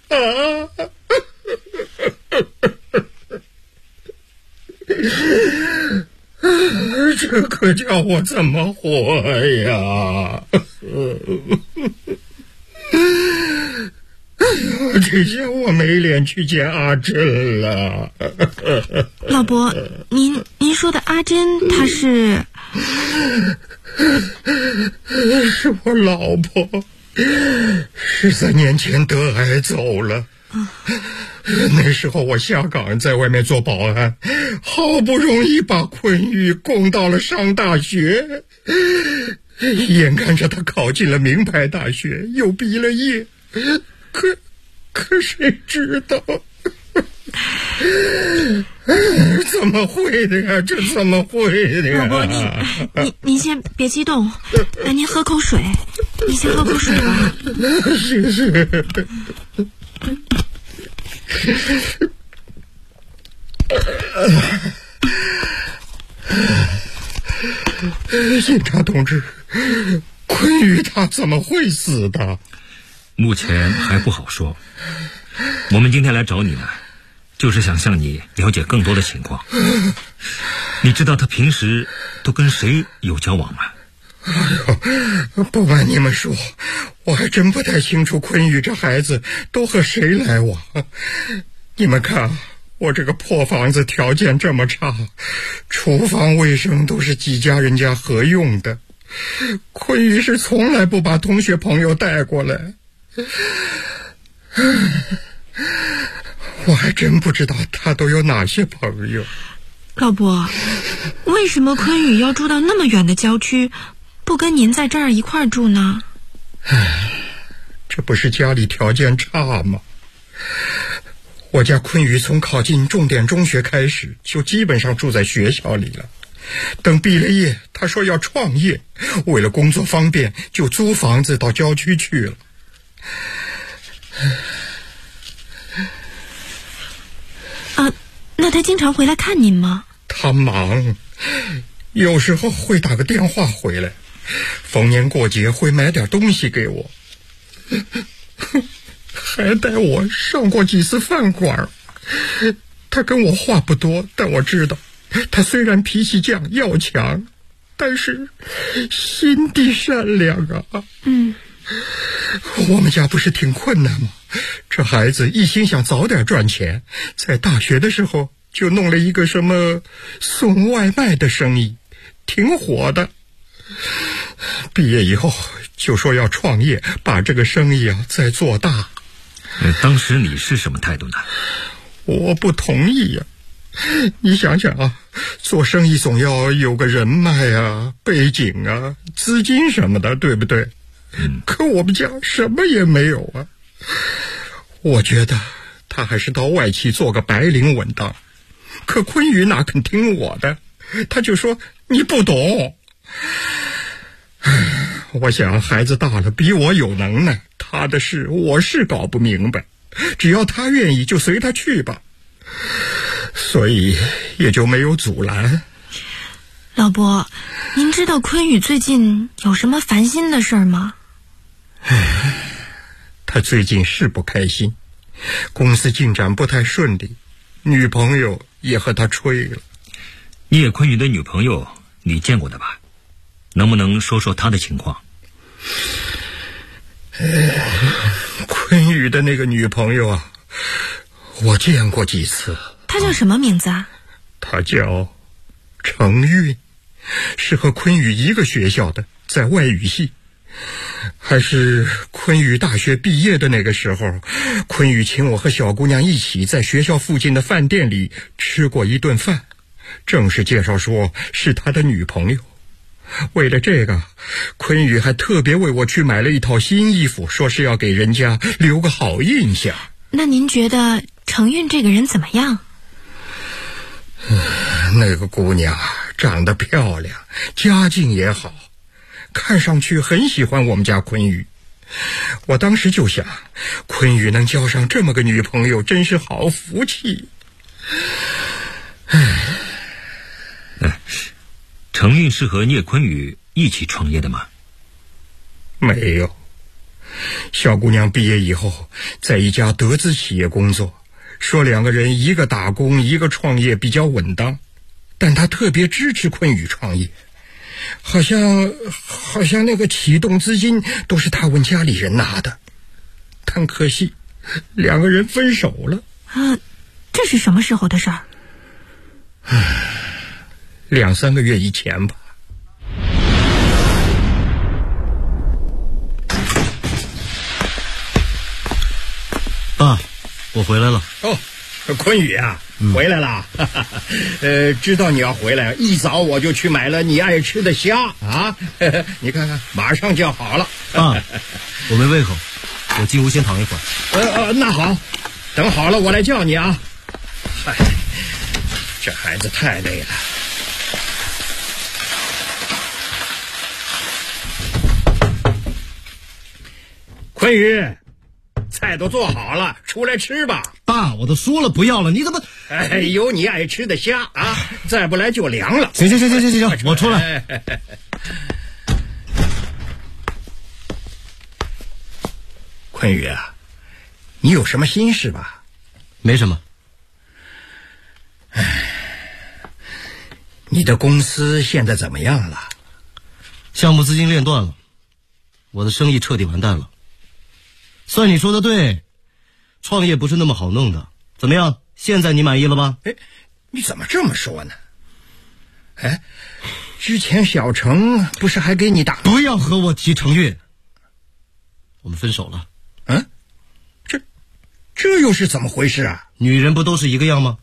[SPEAKER 22] 这可叫我怎么活呀？这下我没脸去见阿珍了。
[SPEAKER 23] 老伯，您说的阿珍，她是
[SPEAKER 22] 我老婆，13年前得癌走了。
[SPEAKER 7] 那时候我下岗在外面做保安，好不容易把坤宇供到了上大学，眼看着他考进了名牌大学，又毕了业，可谁知道？怎么会的呀？这怎么会的呀？
[SPEAKER 23] 老伯，您先别激动，您喝口水，你先喝口水吧。
[SPEAKER 7] 是。警察同志，坤宇他怎么会死的？
[SPEAKER 21] 目前还不好说。我们今天来找你呢，就是想向你了解更多的情况。你知道他平时都跟谁有交往吗？
[SPEAKER 7] 哎呦，不瞒你们说，我还真不太清楚坤宇这孩子都和谁来往。你们看，我这个破房子条件这么差，厨房卫生都是几家人家合用的，坤宇是从来不把同学朋友带过来。我还真不知道他都有哪些朋友。
[SPEAKER 23] 老伯，为什么坤宇要住到那么远的郊区，不跟您在这儿一块儿住呢？
[SPEAKER 7] 这不是家里条件差吗？我家坤宇从考进重点中学开始，就基本上住在学校里了。等毕了业，他说要创业，为了工作方便，就租房子到郊区去了。
[SPEAKER 23] 那他经常回来看您吗？
[SPEAKER 7] 他忙，有时候会打个电话回来，逢年过节会买点东西给我，还带我上过几次饭馆。他跟我话不多，但我知道他虽然脾气犟要强，但是心地善良啊。我们家不是挺困难吗？这孩子一心想早点赚钱，在大学的时候就弄了一个什么送外卖的生意，挺火的。毕业以后就说要创业，把这个生意再做大。
[SPEAKER 21] 当时你是什么态度呢？
[SPEAKER 7] 我不同意呀。你想想做生意总要有个人脉背景资金什么的，对不对？可我们家什么也没有我觉得他还是到外企做个白领稳当。可坤宇哪肯听我的，他就说你不懂。我想孩子大了，比我有能耐，他的事我是搞不明白，只要他愿意就随他去吧，所以也就没有阻拦。
[SPEAKER 23] 老伯，您知道坤宇最近有什么烦心的事儿吗？
[SPEAKER 7] 他最近是不开心，公司进展不太顺利，女朋友也和他吹了。
[SPEAKER 21] 聂坤宇的女朋友你见过的吧？能不能说说他的情况？
[SPEAKER 7] 坤宇的那个女朋友我见过几次。
[SPEAKER 23] 她叫什么名字啊？
[SPEAKER 7] 她叫程韵，是和坤宇一个学校的，在外语系。还是坤宇大学毕业的那个时候，坤宇请我和小姑娘一起在学校附近的饭店里吃过一顿饭，正式介绍说是他的女朋友。为了这个，坤宇还特别为我去买了一套新衣服，说是要给人家留个好印象。
[SPEAKER 23] 那您觉得程韵这个人怎么样？
[SPEAKER 7] 那个姑娘长得漂亮，家境也好，看上去很喜欢我们家坤宇。我当时就想，坤宇能交上这么个女朋友，真是好福气。
[SPEAKER 21] 程韵是和聂坤宇一起创业的吗？
[SPEAKER 7] 没有，小姑娘毕业以后在一家德资企业工作，说两个人一个打工一个创业比较稳当，但她特别支持坤宇创业，好像那个启动资金都是他问家里人拿的，但可惜两个人分手了。
[SPEAKER 23] 这是什么时候的事儿
[SPEAKER 7] ？2-3个月以前吧。
[SPEAKER 1] 爸，
[SPEAKER 5] 我回来了。
[SPEAKER 7] 哦，坤宇啊，回来了。知道你要回来，一早我就去买了你爱吃的虾啊。你看看，马上就要好了。
[SPEAKER 5] 啊，我没胃口，我进屋先躺一会儿。
[SPEAKER 7] 那好，等好了我来叫你啊。嗨，这孩子太累了。坤宇，菜都做好了，出来吃吧。
[SPEAKER 5] 爸，我都说了不要了，你怎么？
[SPEAKER 7] 有你爱吃的虾啊，再不来就凉了。
[SPEAKER 5] 行，我出来。
[SPEAKER 7] 坤宇啊，你有什么心事吧？
[SPEAKER 5] 没什么。
[SPEAKER 7] 你的公司现在怎么样了？
[SPEAKER 5] 项目资金链断了，我的生意彻底完蛋了。算你说的对，创业不是那么好弄的。怎么样？现在你满意了吧？
[SPEAKER 7] 你怎么这么说呢？之前小程不是还给你打？
[SPEAKER 5] 不要和我提程月，我们分手了。
[SPEAKER 7] 这又是怎么回事啊？
[SPEAKER 5] 女人不都是一个样吗？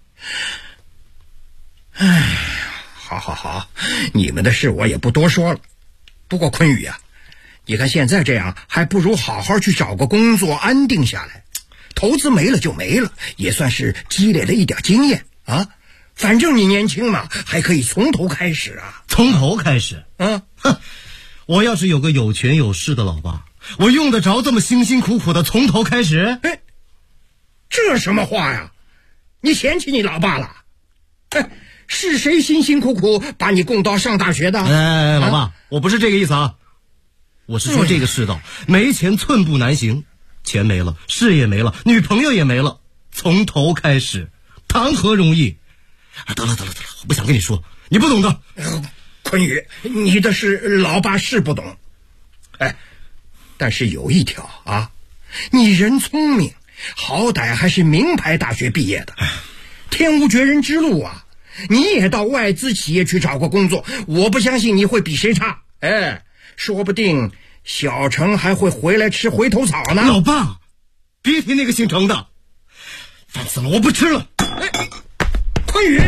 [SPEAKER 7] 好，你们的事我也不多说了。不过坤宇啊，你看现在这样，还不如好好去找个工作安定下来。投资没了就没了，也算是积累了一点经验啊。反正你年轻嘛，还可以从头开始啊。
[SPEAKER 5] 从头开始？我要是有个有权有势的老爸，我用得着这么辛辛苦苦的从头开始？
[SPEAKER 7] 这什么话呀？你嫌弃你老爸了？是谁辛辛苦苦把你供到上大学的？
[SPEAKER 5] 老爸，我不是这个意思啊。我是说这个世道，没钱寸步难行，钱没了，事业没了，女朋友也没了，从头开始，谈何容易？得了，我不想跟你说，你不懂的。
[SPEAKER 7] 坤宇，你的事老爸是不懂，但是有一条啊，你人聪明，好歹还是名牌大学毕业的，天无绝人之路啊！你也到外资企业去找个工作，我不相信你会比谁差。说不定小程还会回来吃回头草呢。
[SPEAKER 5] 老爸，别提那个姓程的，烦死了，我不吃了。
[SPEAKER 7] 坤宇，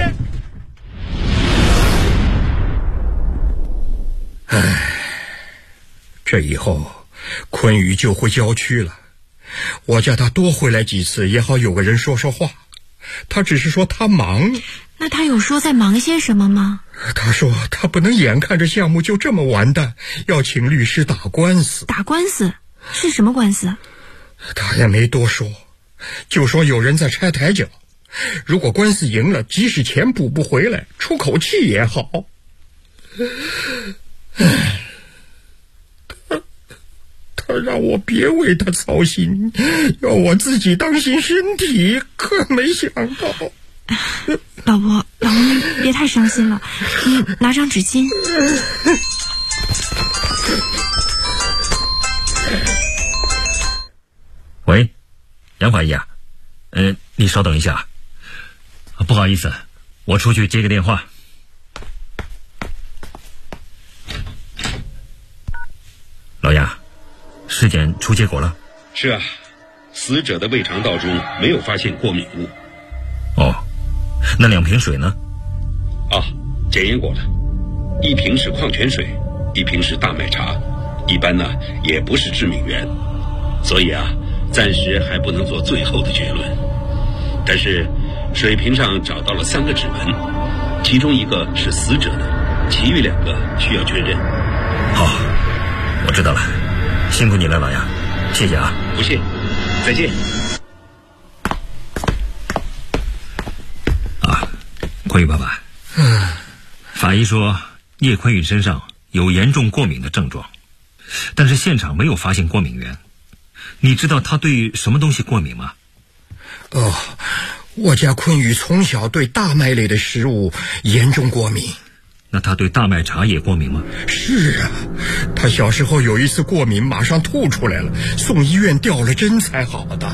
[SPEAKER 7] 这以后坤宇就回郊区了，我叫他多回来几次，也好有个人说说话。他只是说他忙。
[SPEAKER 23] 那他有说在忙些什么吗？
[SPEAKER 7] 他说他不能眼看着项目就这么完蛋，要请律师打官司。
[SPEAKER 23] 打官司？是什么官司？
[SPEAKER 7] 他也没多说，就说有人在拆台脚，如果官司赢了，即使钱补不回来，出口气也好。他让我别为他操心，要我自己当心身体，可没想到。
[SPEAKER 23] 老婆，你别太伤心了，你拿张纸巾。
[SPEAKER 21] 喂，杨法医啊，你稍等一下，不好意思，我出去接个电话。老杨，尸检出结果了？
[SPEAKER 4] 是啊，死者的胃肠道中没有发现过敏物。
[SPEAKER 21] 那2瓶水呢？
[SPEAKER 4] 检验过了，1瓶是矿泉水，1瓶是大麦茶，一般呢也不是致命源，所以暂时还不能做最后的结论。但是水瓶上找到了3个指纹，其中1个是死者的，其余2个需要确认。
[SPEAKER 21] 好，我知道了，辛苦你了，老杨，谢谢啊。
[SPEAKER 4] 不谢，再见。
[SPEAKER 21] 坤宇爸爸，法医说叶坤宇身上有严重过敏的症状，但是现场没有发现过敏源。你知道他对什么东西过敏吗？
[SPEAKER 7] 我家坤宇从小对大麦类的食物严重过敏。
[SPEAKER 21] 那他对大麦茶也过敏吗？
[SPEAKER 7] 是啊，他小时候有一次过敏，马上吐出来了，送医院吊了针才好的。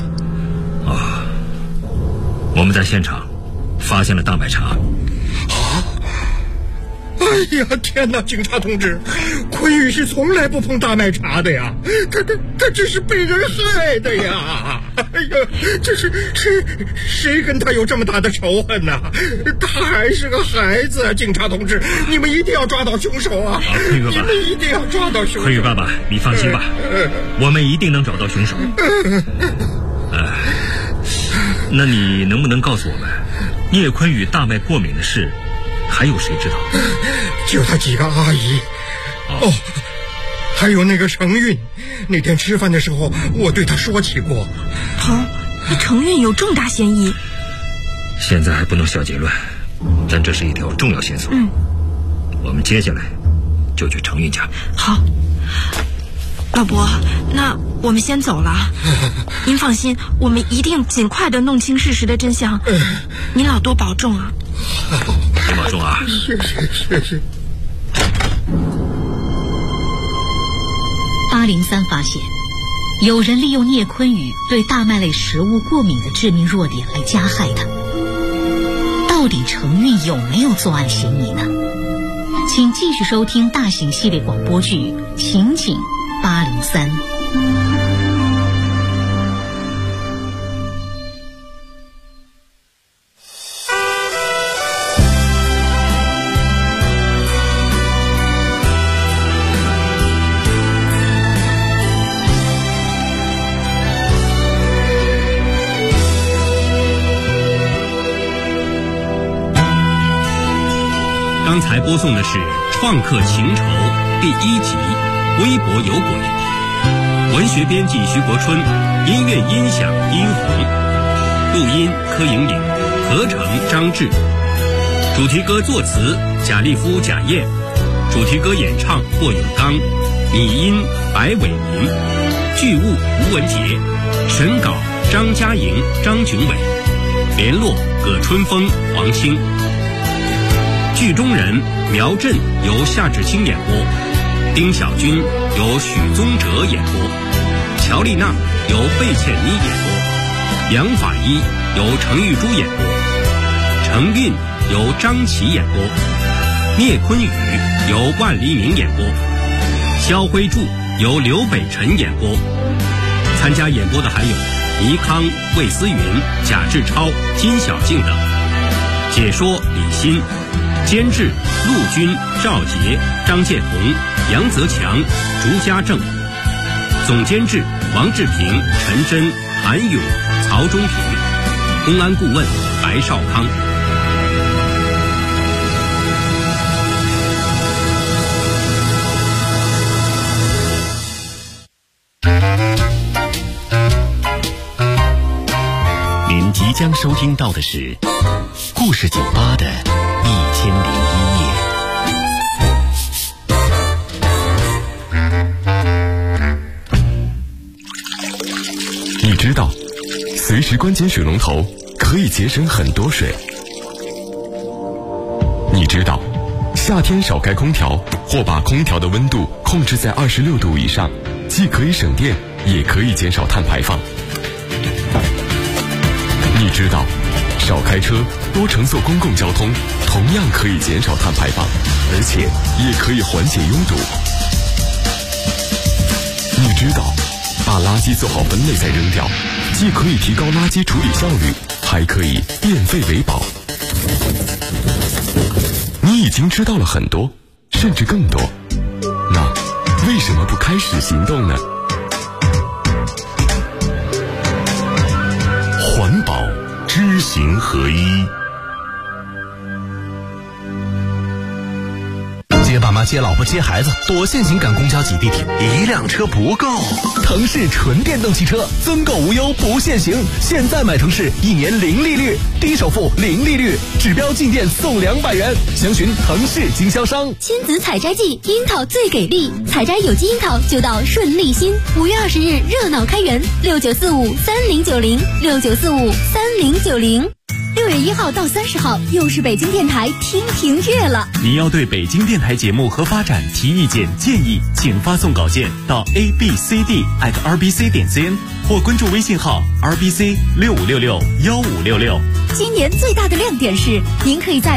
[SPEAKER 21] 我们在现场发现了大麦茶。
[SPEAKER 7] 哎哎呀，天哪，警察同志，坤宇是从来不碰大麦茶的呀，他这是被人害的呀！哎呀，这是谁跟他有这么大的仇恨呢？他还是个孩子，警察同志，你们一定要抓到凶手啊！
[SPEAKER 21] 坤宇爸爸，
[SPEAKER 7] 你们一定要抓到凶手。
[SPEAKER 21] 坤宇爸爸，你放心吧，我们一定能找到凶手。那你能不能告诉我们，聂坤宇大麦过敏的事，还有谁知道？
[SPEAKER 7] 就他几个阿姨。哦，还有那个程韵，那天吃饭的时候，我对他说起过。
[SPEAKER 23] 那程韵有重大嫌疑。
[SPEAKER 21] 现在还不能下结论，但这是一条重要线索。我们接下来就去程韵家。
[SPEAKER 23] 好，老伯，那我们先走了。您放心，我们一定尽快的弄清事实的真相。您老多保重啊。
[SPEAKER 21] 你保重啊。
[SPEAKER 7] 谢谢。
[SPEAKER 20] 803发现，有人利用聂坤宇对大麦类食物过敏的致命弱点来加害他。到底程韵有没有作案嫌疑呢？请继续收听大型系列广播剧《情景803》。
[SPEAKER 18] 刚才播送的是《创客情仇》第1集《微博有鬼》，文学编辑徐国春，音乐音响殷红，录音柯莹莹，合成张志，主题歌作词贾立夫、贾燕，主题歌演唱霍永刚，拟音白伟民，剧务吴文杰，审稿张嘉莹、张群伟，联络葛春风、黄清。剧中人苗震由夏志清演播，丁小军由许宗哲演播，乔丽娜由费倩妮演播，杨法医由程玉珠演播，程韵由张琪演播，聂坤宇由万黎明演播，肖辉柱由刘北辰演播。参加演播的还有倪康、魏思云、贾志超、金小静等。解说李欣，监制陆军、赵杰、张建红、杨泽强、朱家正，总监制王志平、陈真、韩勇、曹忠平，公安顾问白少康。
[SPEAKER 1] 您即将收听到的是故事酒吧的1001夜。
[SPEAKER 2] 你知道，随时关紧水龙头可以节省很多水。你知道，夏天少开空调或把空调的温度控制在26度以上，既可以省电，也可以减少碳排放。你知道，少开车，多乘坐公共交通，同样可以减少碳排放，而且也可以缓解拥堵。你知道，把垃圾做好分类再扔掉，既可以提高垃圾处理效率，还可以变废为宝。你已经知道了很多，甚至更多，那为什么不开始行动呢？环保知行合一。
[SPEAKER 13] 接爸妈、接老婆、接孩子，多限行赶公交挤地铁，一辆车不够。腾势纯电动汽车，增购无忧不限行，现在买腾势1年零利率，低首付零利率，指标进店送200元。详询腾势经销商。
[SPEAKER 8] 亲子采摘季，樱桃最给力，采摘有机樱桃就到顺利新。5月20日热闹开园，69453090，69453090。6月1号到30号，又是北京电台听评月了。
[SPEAKER 14] 您要对北京电台节目和发展提意见建议，请发送稿件到 abcd@rbc.cn 或关注微信号 rbc65661566。
[SPEAKER 8] 今年最大的亮点是，您可以在